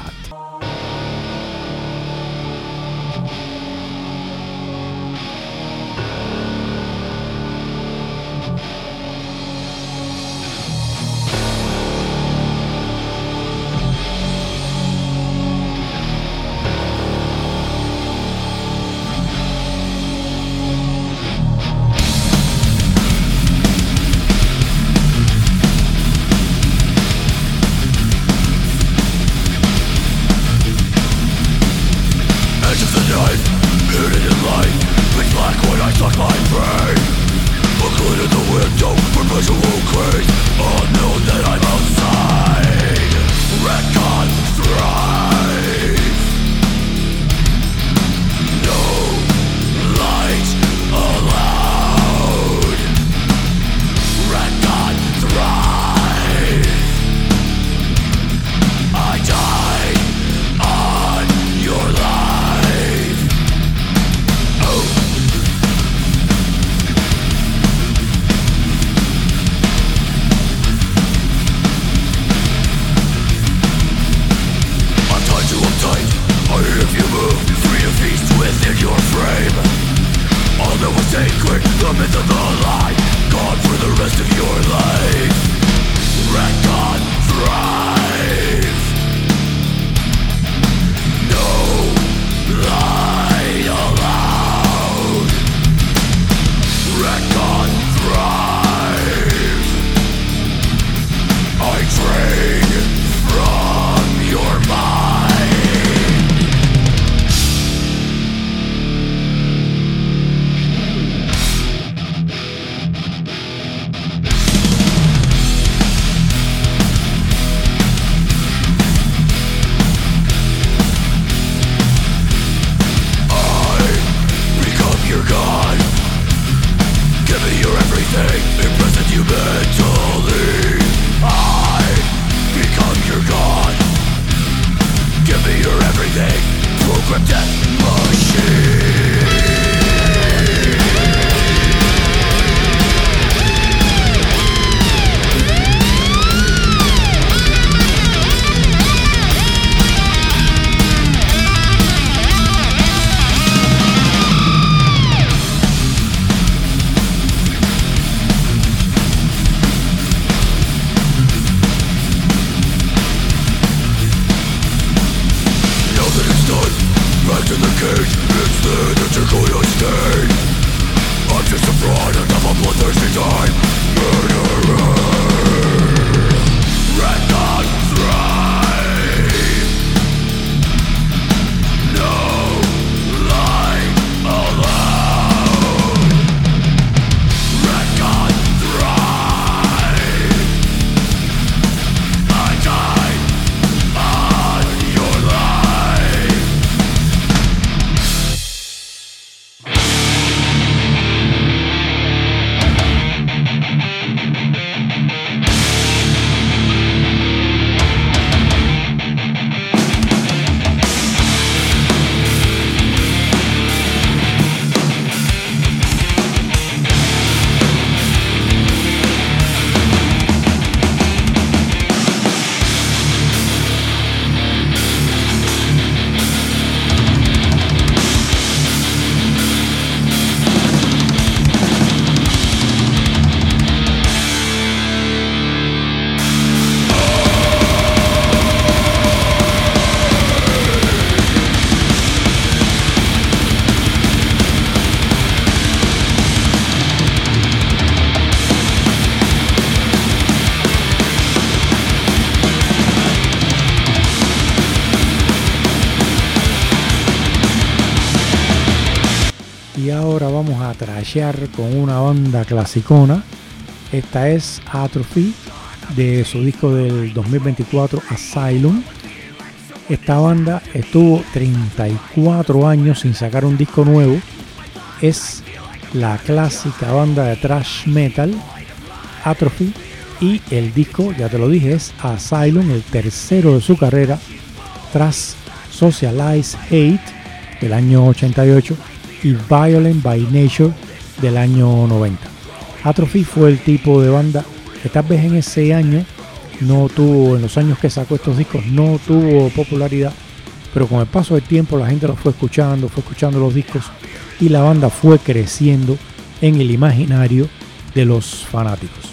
B: ahora vamos a trashear con una banda clasicona. Esta es Atrophy, de su disco del 2024, Asylum. Esta banda estuvo 34 años sin sacar un disco nuevo. Es la clásica banda de thrash metal, Atrophy, y el disco, ya te lo dije, es Asylum, el tercero de su carrera, tras Socialize Hate del año 88 y Violent by Nature del año 90. Atrophy fue el tipo de banda que tal vez en ese año no tuvo, en los años que sacó estos discos, no tuvo popularidad, pero con el paso del tiempo la gente lo fue escuchando los discos y la banda fue creciendo en el imaginario de los fanáticos.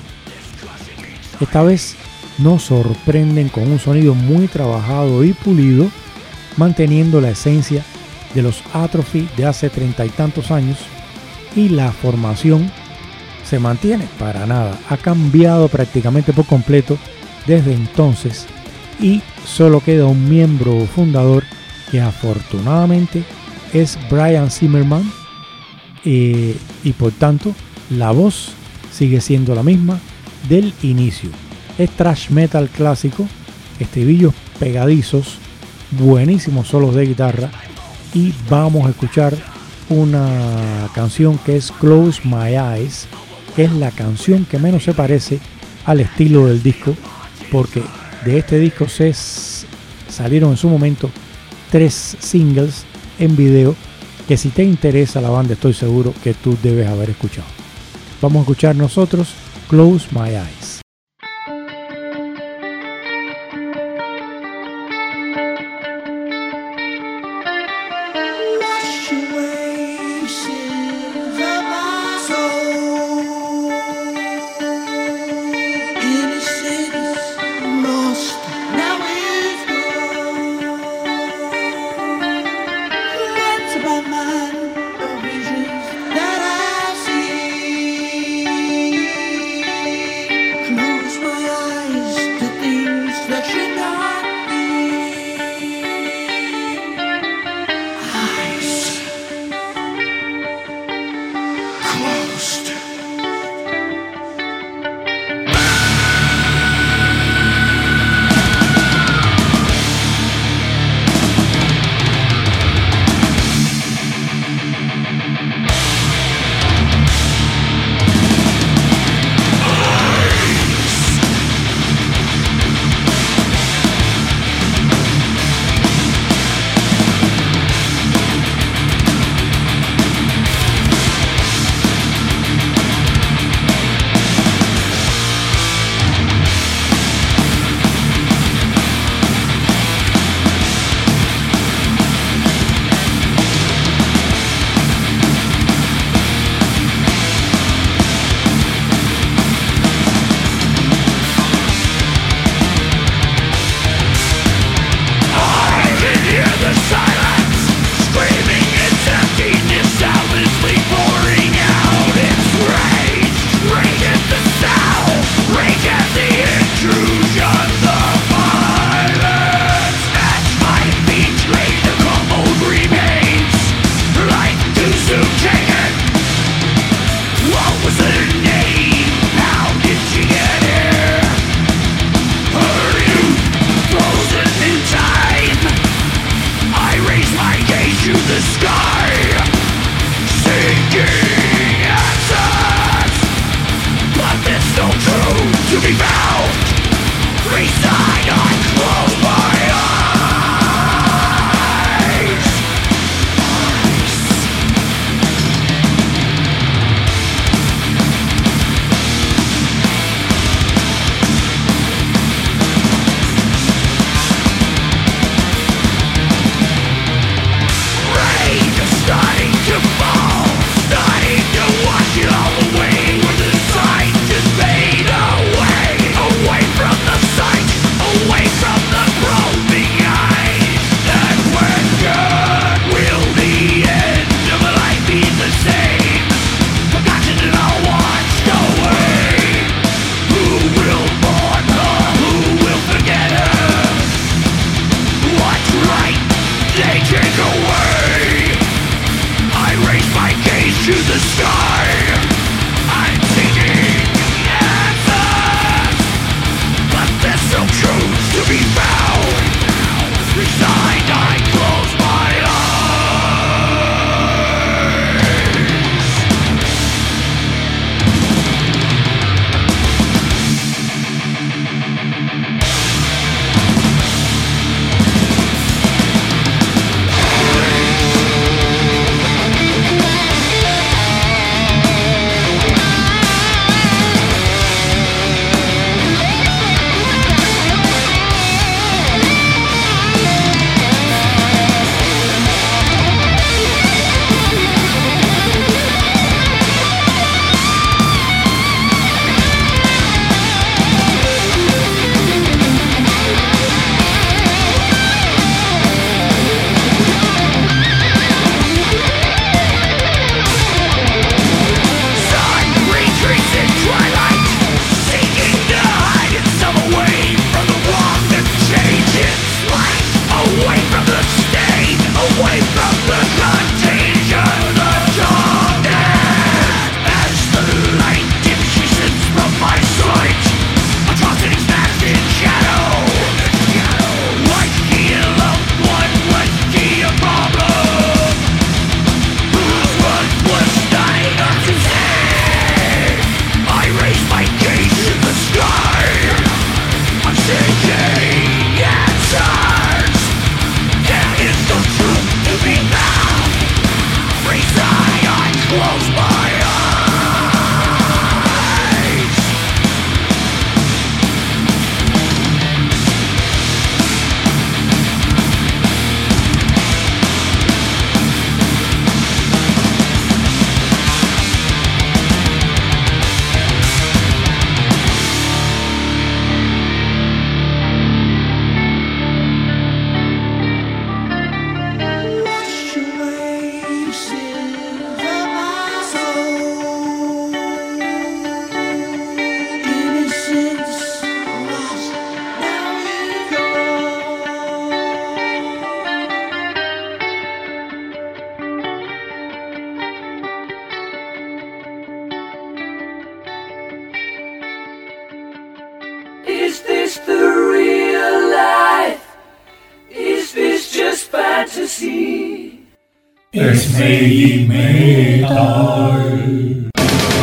B: Esta vez nos sorprenden con un sonido muy trabajado y pulido, manteniendo la esencia de los Atrophy de hace 30 y tantos años, y la formación se mantiene para nada, ha cambiado prácticamente por completo desde entonces y solo queda un miembro fundador que afortunadamente es Brian Zimmerman, y por tanto la voz sigue siendo la misma del inicio. Es thrash metal clásico, estribillos pegadizos, buenísimos solos de guitarra, y vamos a escuchar una canción que es Close My Eyes, que es la canción que menos se parece al estilo del disco, porque de este disco salieron en su momento 3 singles en video que, si te interesa la banda, estoy seguro que tú debes haber escuchado. Vamos a escuchar nosotros Close My Eyes.
D: Visions that I see. Galaxy.
L: Es Made in Metal.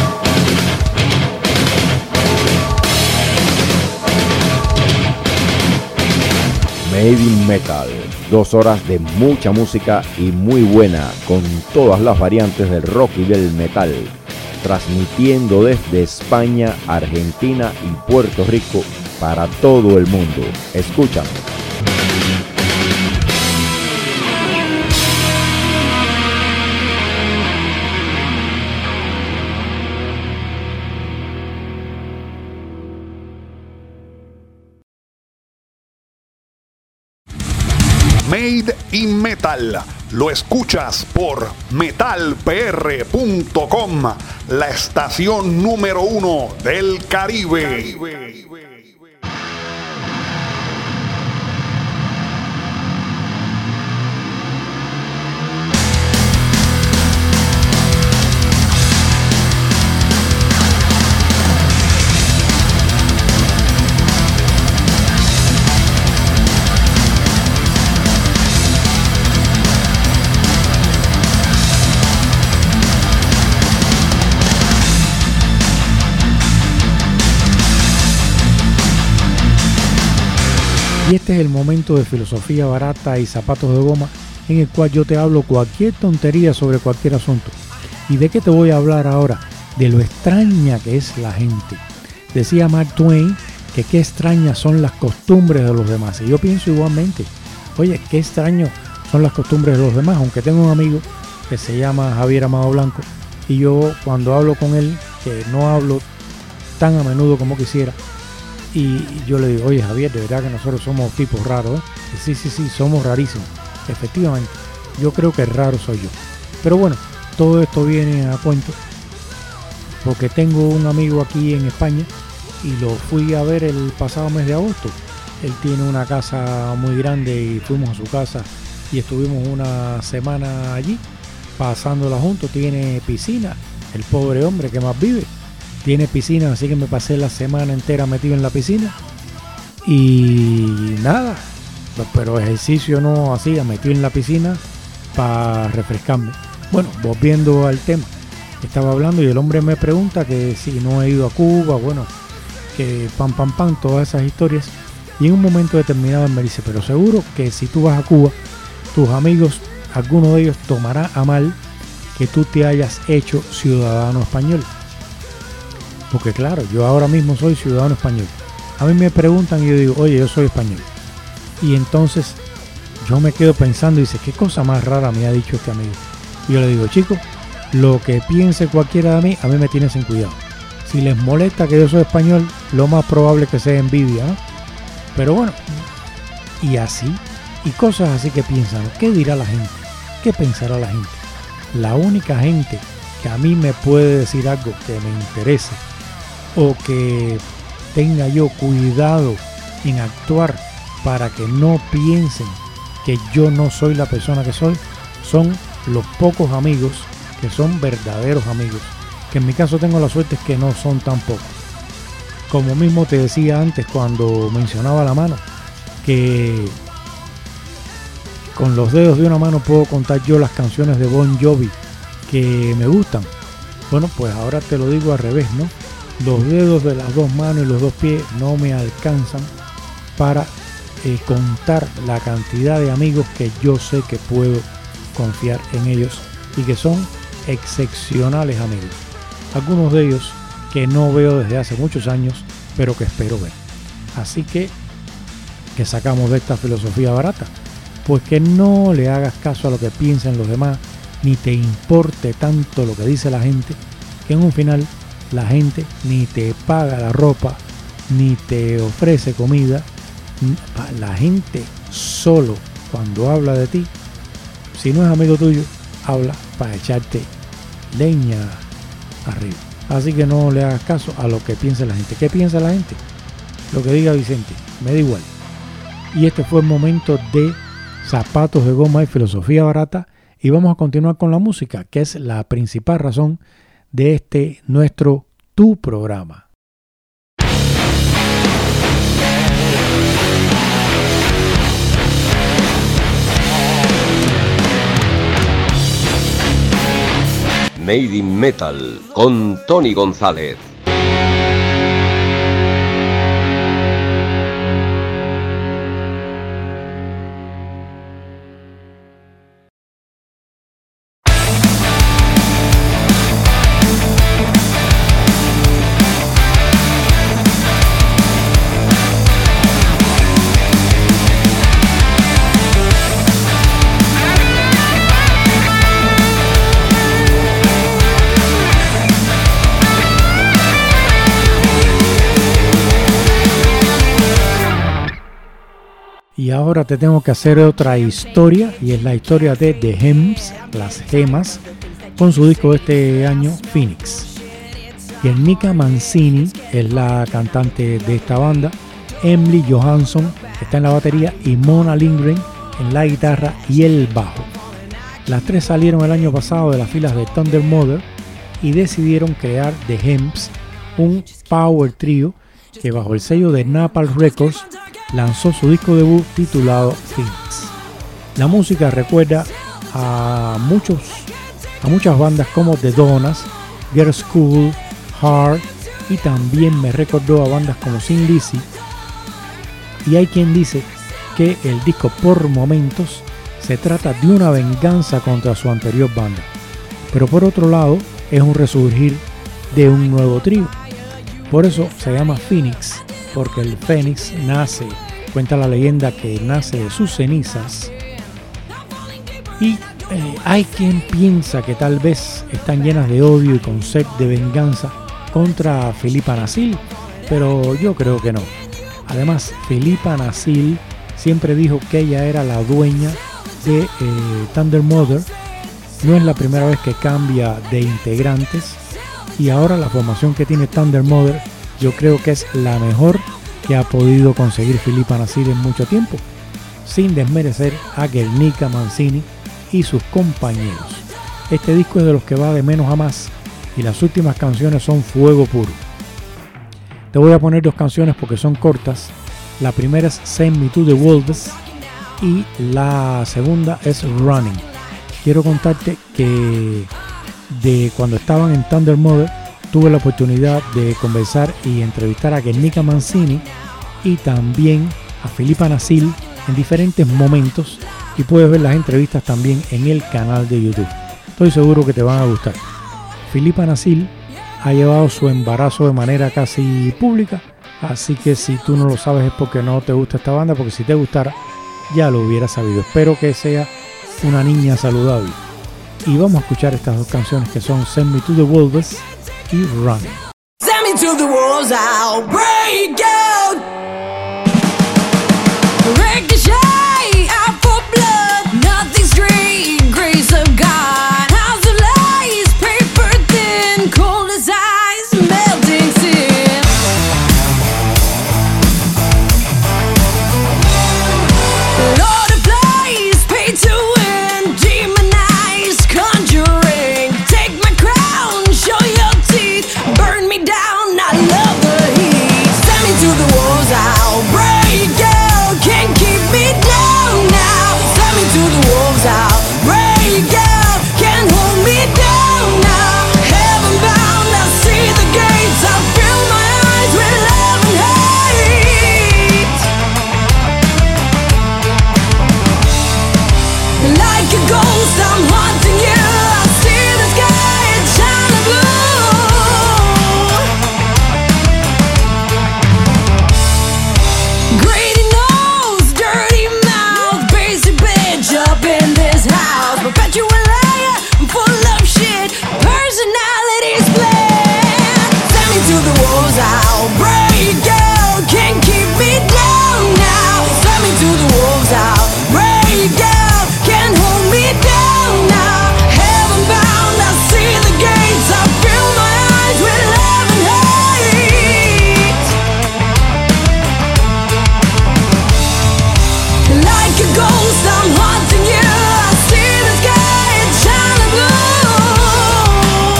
F: Made in Metal, 2 horas de mucha música y muy buena, con todas las variantes del rock y del metal, transmitiendo desde España, Argentina y Puerto Rico para todo el mundo. Escúchanos.
M: Made in Metal. Lo escuchas por metalpr.com, la estación número 1 del Caribe.
B: Y este es el momento de filosofía barata y zapatos de goma, en el cual yo te hablo cualquier tontería sobre cualquier asunto. ¿Y de qué te voy a hablar ahora? De lo extraña que es la gente. Decía Mark Twain que qué extrañas son las costumbres de los demás. Y yo pienso igualmente, oye, qué extraño son las costumbres de los demás. Aunque tengo un amigo que se llama Javier Amado Blanco, y yo cuando hablo con él, que no hablo tan a menudo como quisiera, y yo le digo, oye Javier, de verdad que nosotros somos tipos raros, ¿eh? Sí, somos rarísimos. Efectivamente, yo creo que raro soy yo. Pero bueno, todo esto viene a cuento porque tengo un amigo aquí en España y lo fui a ver el pasado mes de agosto. Él tiene una casa muy grande y fuimos a su casa y estuvimos una semana allí pasándola juntos. Tiene piscina, el pobre hombre que más vive. Tiene piscina, así que me pasé la semana entera metido en la piscina. Y nada, pero ejercicio no hacía, metido en la piscina para refrescarme. Bueno, volviendo al tema, estaba hablando y el hombre me pregunta que si no he ido a Cuba, bueno, que pam, todas esas historias. Y en un momento determinado él me dice, pero seguro que si tú vas a Cuba, tus amigos, alguno de ellos tomará a mal que tú te hayas hecho ciudadano español. Porque claro, yo ahora mismo soy ciudadano español. A mí me preguntan y yo digo, oye, yo soy español. Y entonces yo me quedo pensando y dice, ¿qué cosa más rara me ha dicho este amigo? Y yo le digo, chicos, lo que piense cualquiera de mí, a mí me tiene sin cuidado. Si les molesta que yo soy español, lo más probable es que sea envidia, ¿no? Pero bueno, y así, y cosas así que piensan, ¿qué dirá la gente? ¿Qué pensará la gente? La única gente que a mí me puede decir algo que me interese o que tenga yo cuidado en actuar para que no piensen que yo no soy la persona que soy, son los pocos amigos que son verdaderos amigos, que en mi caso tengo la suerte es que no son tan pocos. Como mismo te decía antes cuando mencionaba la mano, que con los dedos de una mano puedo contar yo las canciones de Bon Jovi que me gustan. Bueno, pues ahora te lo digo al revés, ¿no? Los dedos de las dos manos y los dos pies no me alcanzan para contar la cantidad de amigos que yo sé que puedo confiar en ellos y que son excepcionales amigos. Algunos de ellos que no veo desde hace muchos años, pero que espero ver. Así que, ¿qué sacamos de esta filosofía barata? Pues que no le hagas caso a lo que piensen los demás, ni te importe tanto lo que dice la gente, que en un final la gente ni te paga la ropa, ni te ofrece comida. La gente solo cuando habla de ti, si no es amigo tuyo, habla para echarte leña arriba. Así que no le hagas caso a lo que piensa la gente. ¿Qué piensa la gente? Lo que diga Vicente, me da igual. Y este fue el momento de zapatos de goma y filosofía barata. Y vamos a continuar con la música, que es la principal razón de este nuestro Tu programa.
A: Made in Metal con Tony González.
B: Y ahora te tengo que hacer otra historia, y es la historia de The Gems, las gemas, con su disco de este año, Phoenix. Guernica Mancini es la cantante de esta banda, Emily Johansson está en la batería y Mona Lindgren en la guitarra y el bajo. Las tres salieron el año pasado de las filas de Thunder Mother y decidieron crear The Gems, un power trio que bajo el sello de Napalm Records lanzó su disco debut titulado Phoenix. La música recuerda a muchas bandas como The Donnas, Girls' School, Heart, y también me recordó a bandas como Sin Lizzy. Y hay quien dice que el disco por momentos se trata de una venganza contra su anterior banda, pero por otro lado es un resurgir de un nuevo trío. Por eso se llama Phoenix, porque el Fénix nace, cuenta la leyenda que nace de sus cenizas, y hay quien piensa que tal vez están llenas de odio y con sed de venganza contra Philippa Nacil, pero yo creo que no. Además, Philippa Nacil siempre dijo que ella era la dueña de Thunder Mother. No es la primera vez que cambia de integrantes, y ahora la formación que tiene Thunder Mother yo creo que es la mejor que ha podido conseguir Philippa Nacil en mucho tiempo, sin desmerecer a Guernica Mancini y sus compañeros. Este disco es de los que va de menos a más, y las últimas canciones son fuego puro. Te voy a poner dos canciones porque son cortas. La primera es Send Me to the Wolves y la segunda es Running. Quiero contarte que de cuando estaban en Thunder Mother tuve la oportunidad de conversar y entrevistar a Guernica Mancini y también a Philippa Nacil en diferentes momentos, y puedes ver las entrevistas también en el canal de YouTube. Estoy seguro que te van a gustar. Philippa Nacil ha llevado su embarazo de manera casi pública, así que si tú no lo sabes es porque no te gusta esta banda, porque si te gustara ya lo hubieras sabido. Espero que sea una niña saludable. Y vamos a escuchar estas dos canciones que son Send Me to the Wolves y Running.
I: Send me to the walls, I'll break out. Ricochet, out for blood, nothing straight, grace of God. House of lies, paper thin, cold as ice, melting sin. Lord of plays, pay to win, demonized, conjuring. Take my crown, show your teeth, burn me down, I love the heat. Send me to the walls, I'll break out. Can't keep me down now. Send me to the wolves, I'll break out. Can't hold me down now. Heaven bound, I see the gates. I fill my eyes with love and hate. Like a ghost, I'm haunting you. I see the sky, it's shining blue. Greedy nose, dirty mouth, basic bitch up in this house. Perpetual liar, I'm full of shit, personality split. Send me to the wolves, I'll break out. Can't keep me down now. Send me to the wolves, I'll break out. Can't hold me down now. Heaven bound, I see the gates. I fill my eyes with love and hate. Like a ghost, I'm haunting you. I see the sky, it's shining blue.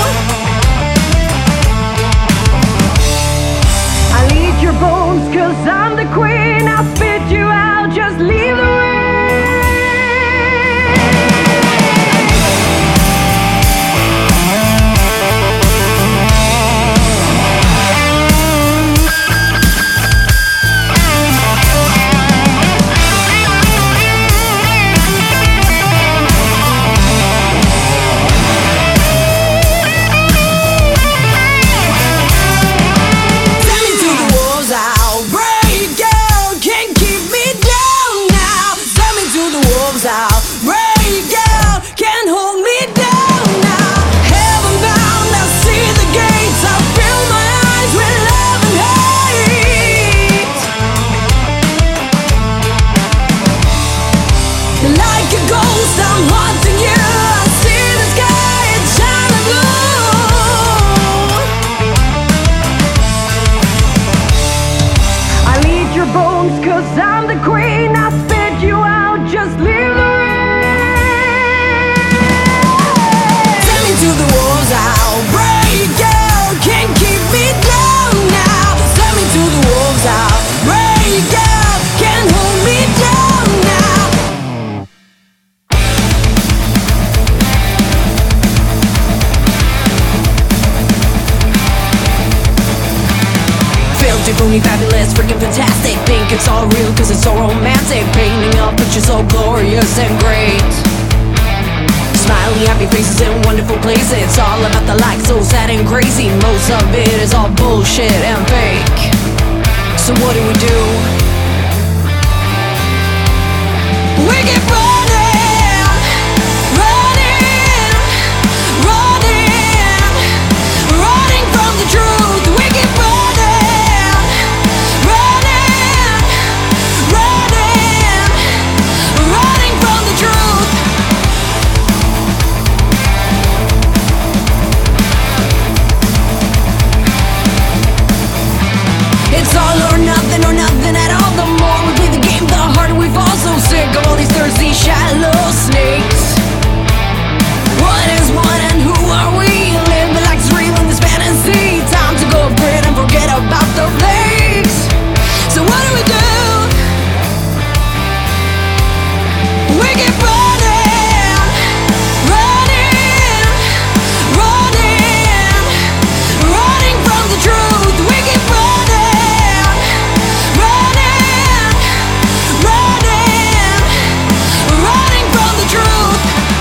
I: I'll eat your bones, 'cause I'm the queen. I'll spit you out, just leave the ring. future so glorious and great. Smiling, happy faces in wonderful places. It's all about the life, so sad and crazy. Most of it is all bullshit and fake. So what do? We keep running, running, running, running from the truth. We keep running, running, running, running from the truth. It's all or nothing at all. The more we play the game, the harder we fall. So sick of all these thirsty, shallow snakes. What is what and who are we? Living like it's real in this fantasy. Time to go upgrade and forget about the flakes. So what do? We keep running, running, running, running from the truth. We keep running, running, running, running from the truth.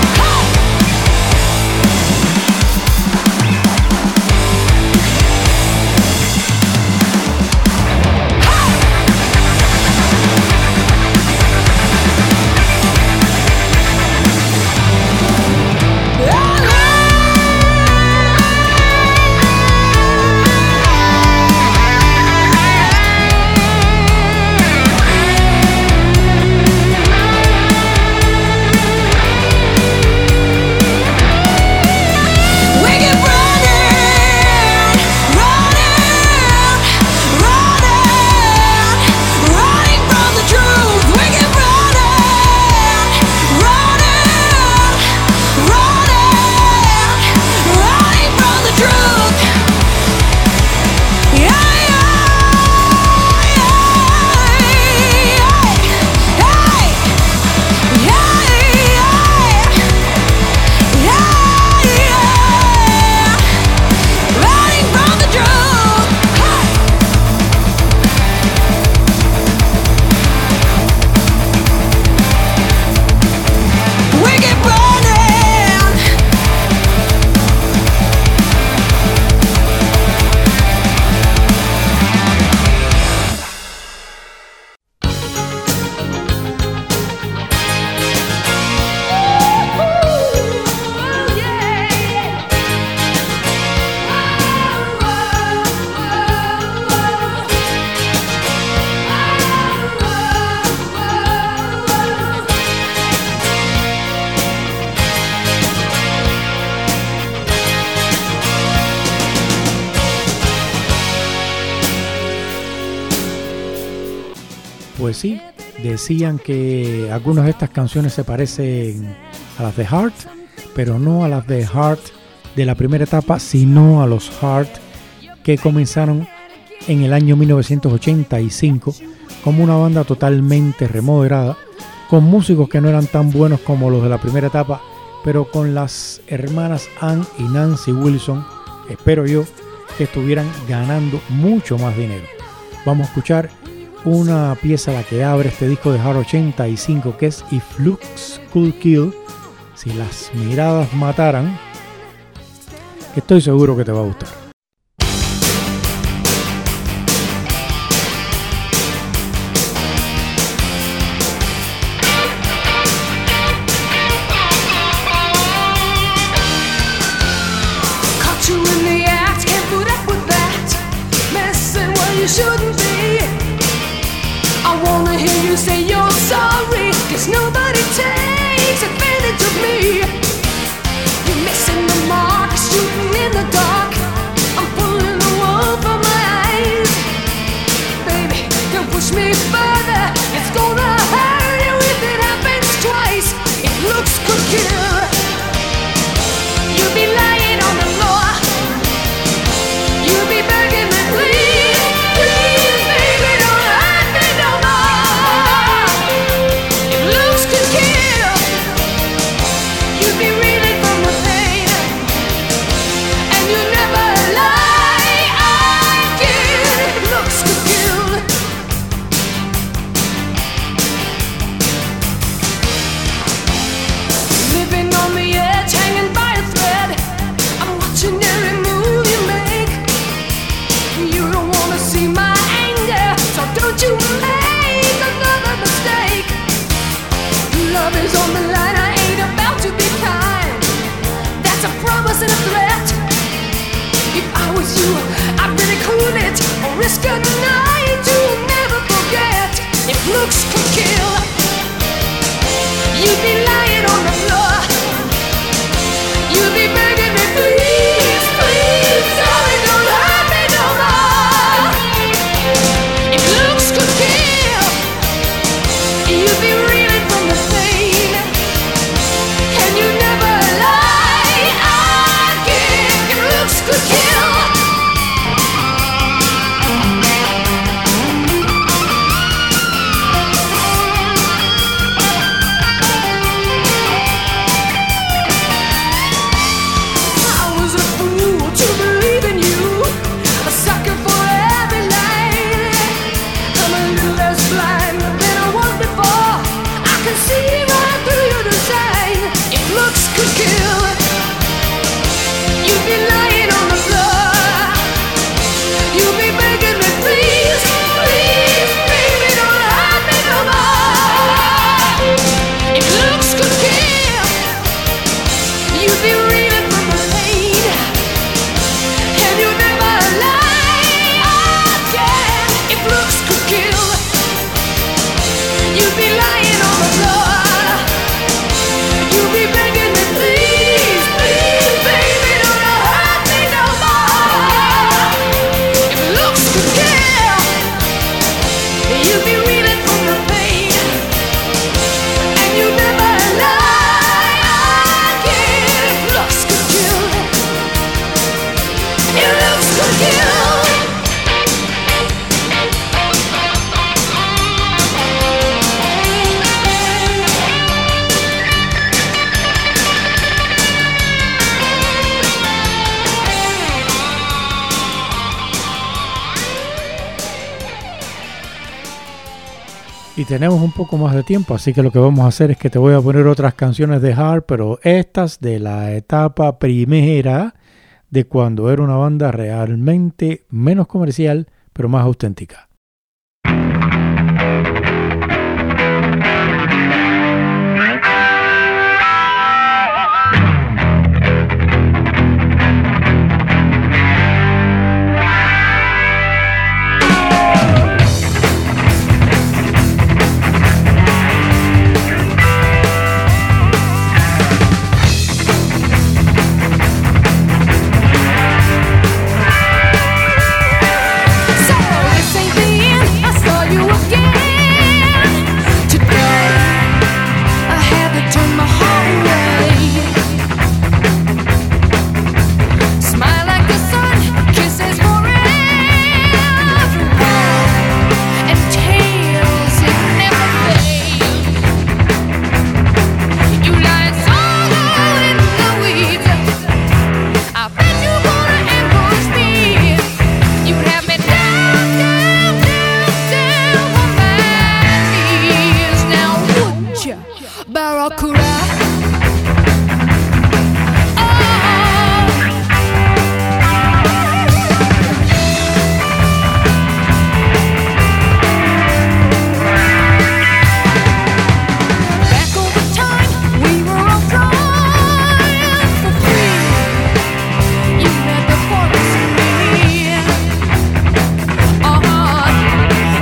I: We keep running, running, running, running from the truth. We keep running, running, running, running from the truth. Yeah, running from the truth. We keep running.
B: Pues sí, decían que algunas de estas canciones se parecen a las de Heart, pero no a las de Heart de la primera etapa, sino a los Heart que comenzaron en el año 1985 como una banda totalmente remodelada, con músicos que no eran tan buenos como los de la primera etapa, pero con las hermanas Ann y Nancy Wilson, espero yo, que estuvieran ganando mucho más dinero. Vamos a escuchar una pieza la que abre este disco de Heart 85, que es If Looks Could Kill, si las miradas mataran, que estoy seguro que te va a gustar.
I: Caught you in the act, can't put up with that. Messing where you shouldn't be. I wanna hear you say you're sorry, 'cause nobody takes advantage of me. You're missing the mark, shooting in the dark. love is on the line. I ain't about to be kind. That's a promise and a threat. If I was you, I'd really cool it or risk a night to never forget. If looks could kill, you'd be lying on the floor. You'd be begging me, please, please, darling, don't hurt me no more. If looks could kill, you'd be reeling from the pain. Can you never lie again? If looks could kill.
B: Y tenemos un poco más de tiempo, así que lo que vamos a hacer es que te voy a poner otras canciones de Heart, pero estas de la etapa primera de cuando era una banda realmente menos comercial, pero más auténtica.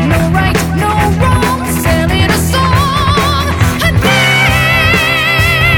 I: No wrong, selling a song.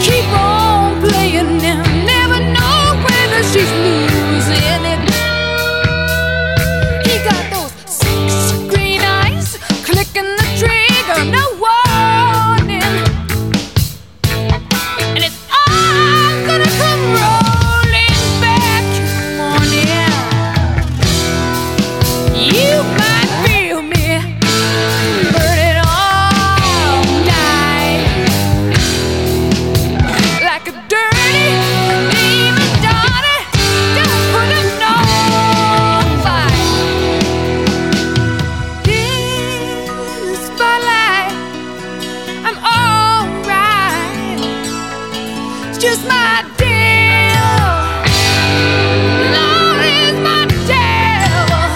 I: keep on playing and never know whether she's losing it. He got those 6 green eyes, clicking the trigger, no warning. And it's all gonna come rolling back in the morning. You might feel me burning all night like a dirty demon daughter. Don't put a no fight in the spotlight. I'm alright. It's just my deal. Lord is my devil.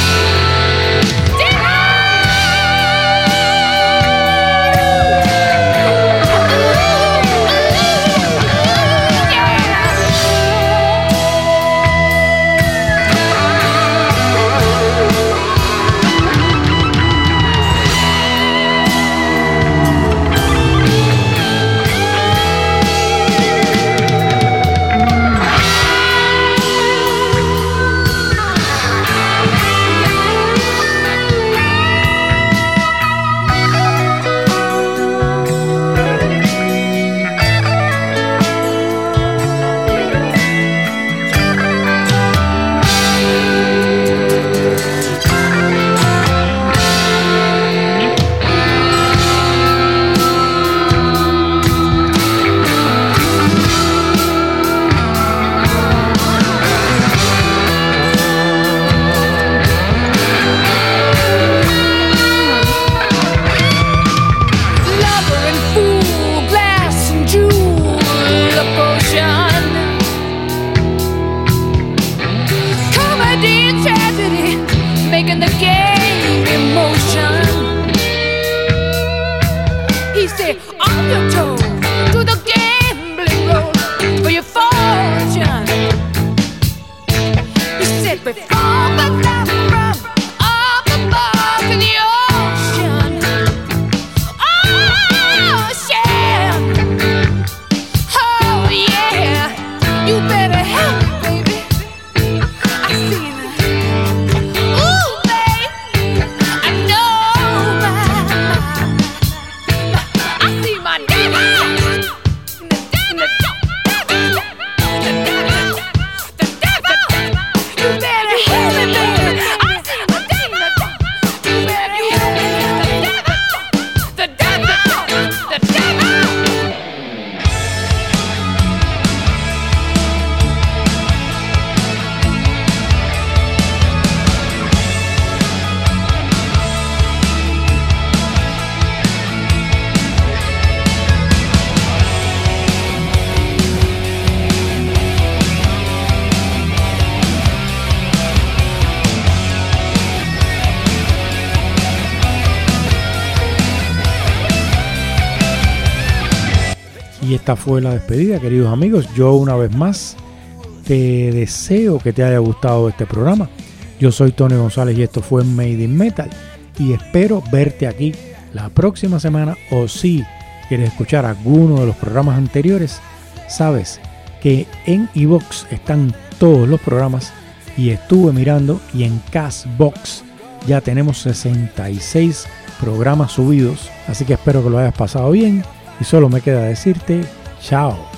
I: Lover and fool, glass and jewel, a potion. Comedy and tragedy, making the game emotion. He said, on your toes to the gambling road for your fortune. He said, before the love from up above in the ocean. Ocean. Oh yeah, you better help me, baby. I seen it. Ooh, babe, I know I see my devil. The devil. You better help me, baby. I see my devil. You better help me, the devil. The devil.
B: Y esta fue la despedida, queridos amigos. Yo una vez más te deseo que te haya gustado este programa. Yo soy Tony González y esto fue Made in Metal. Y espero verte aquí la próxima semana. O si quieres escuchar alguno de los programas anteriores, sabes que en iVoox están todos los programas. Y estuve mirando y en Castbox ya tenemos 66 programas subidos. Así que espero que lo hayas pasado bien. Y solo me queda decirte chao.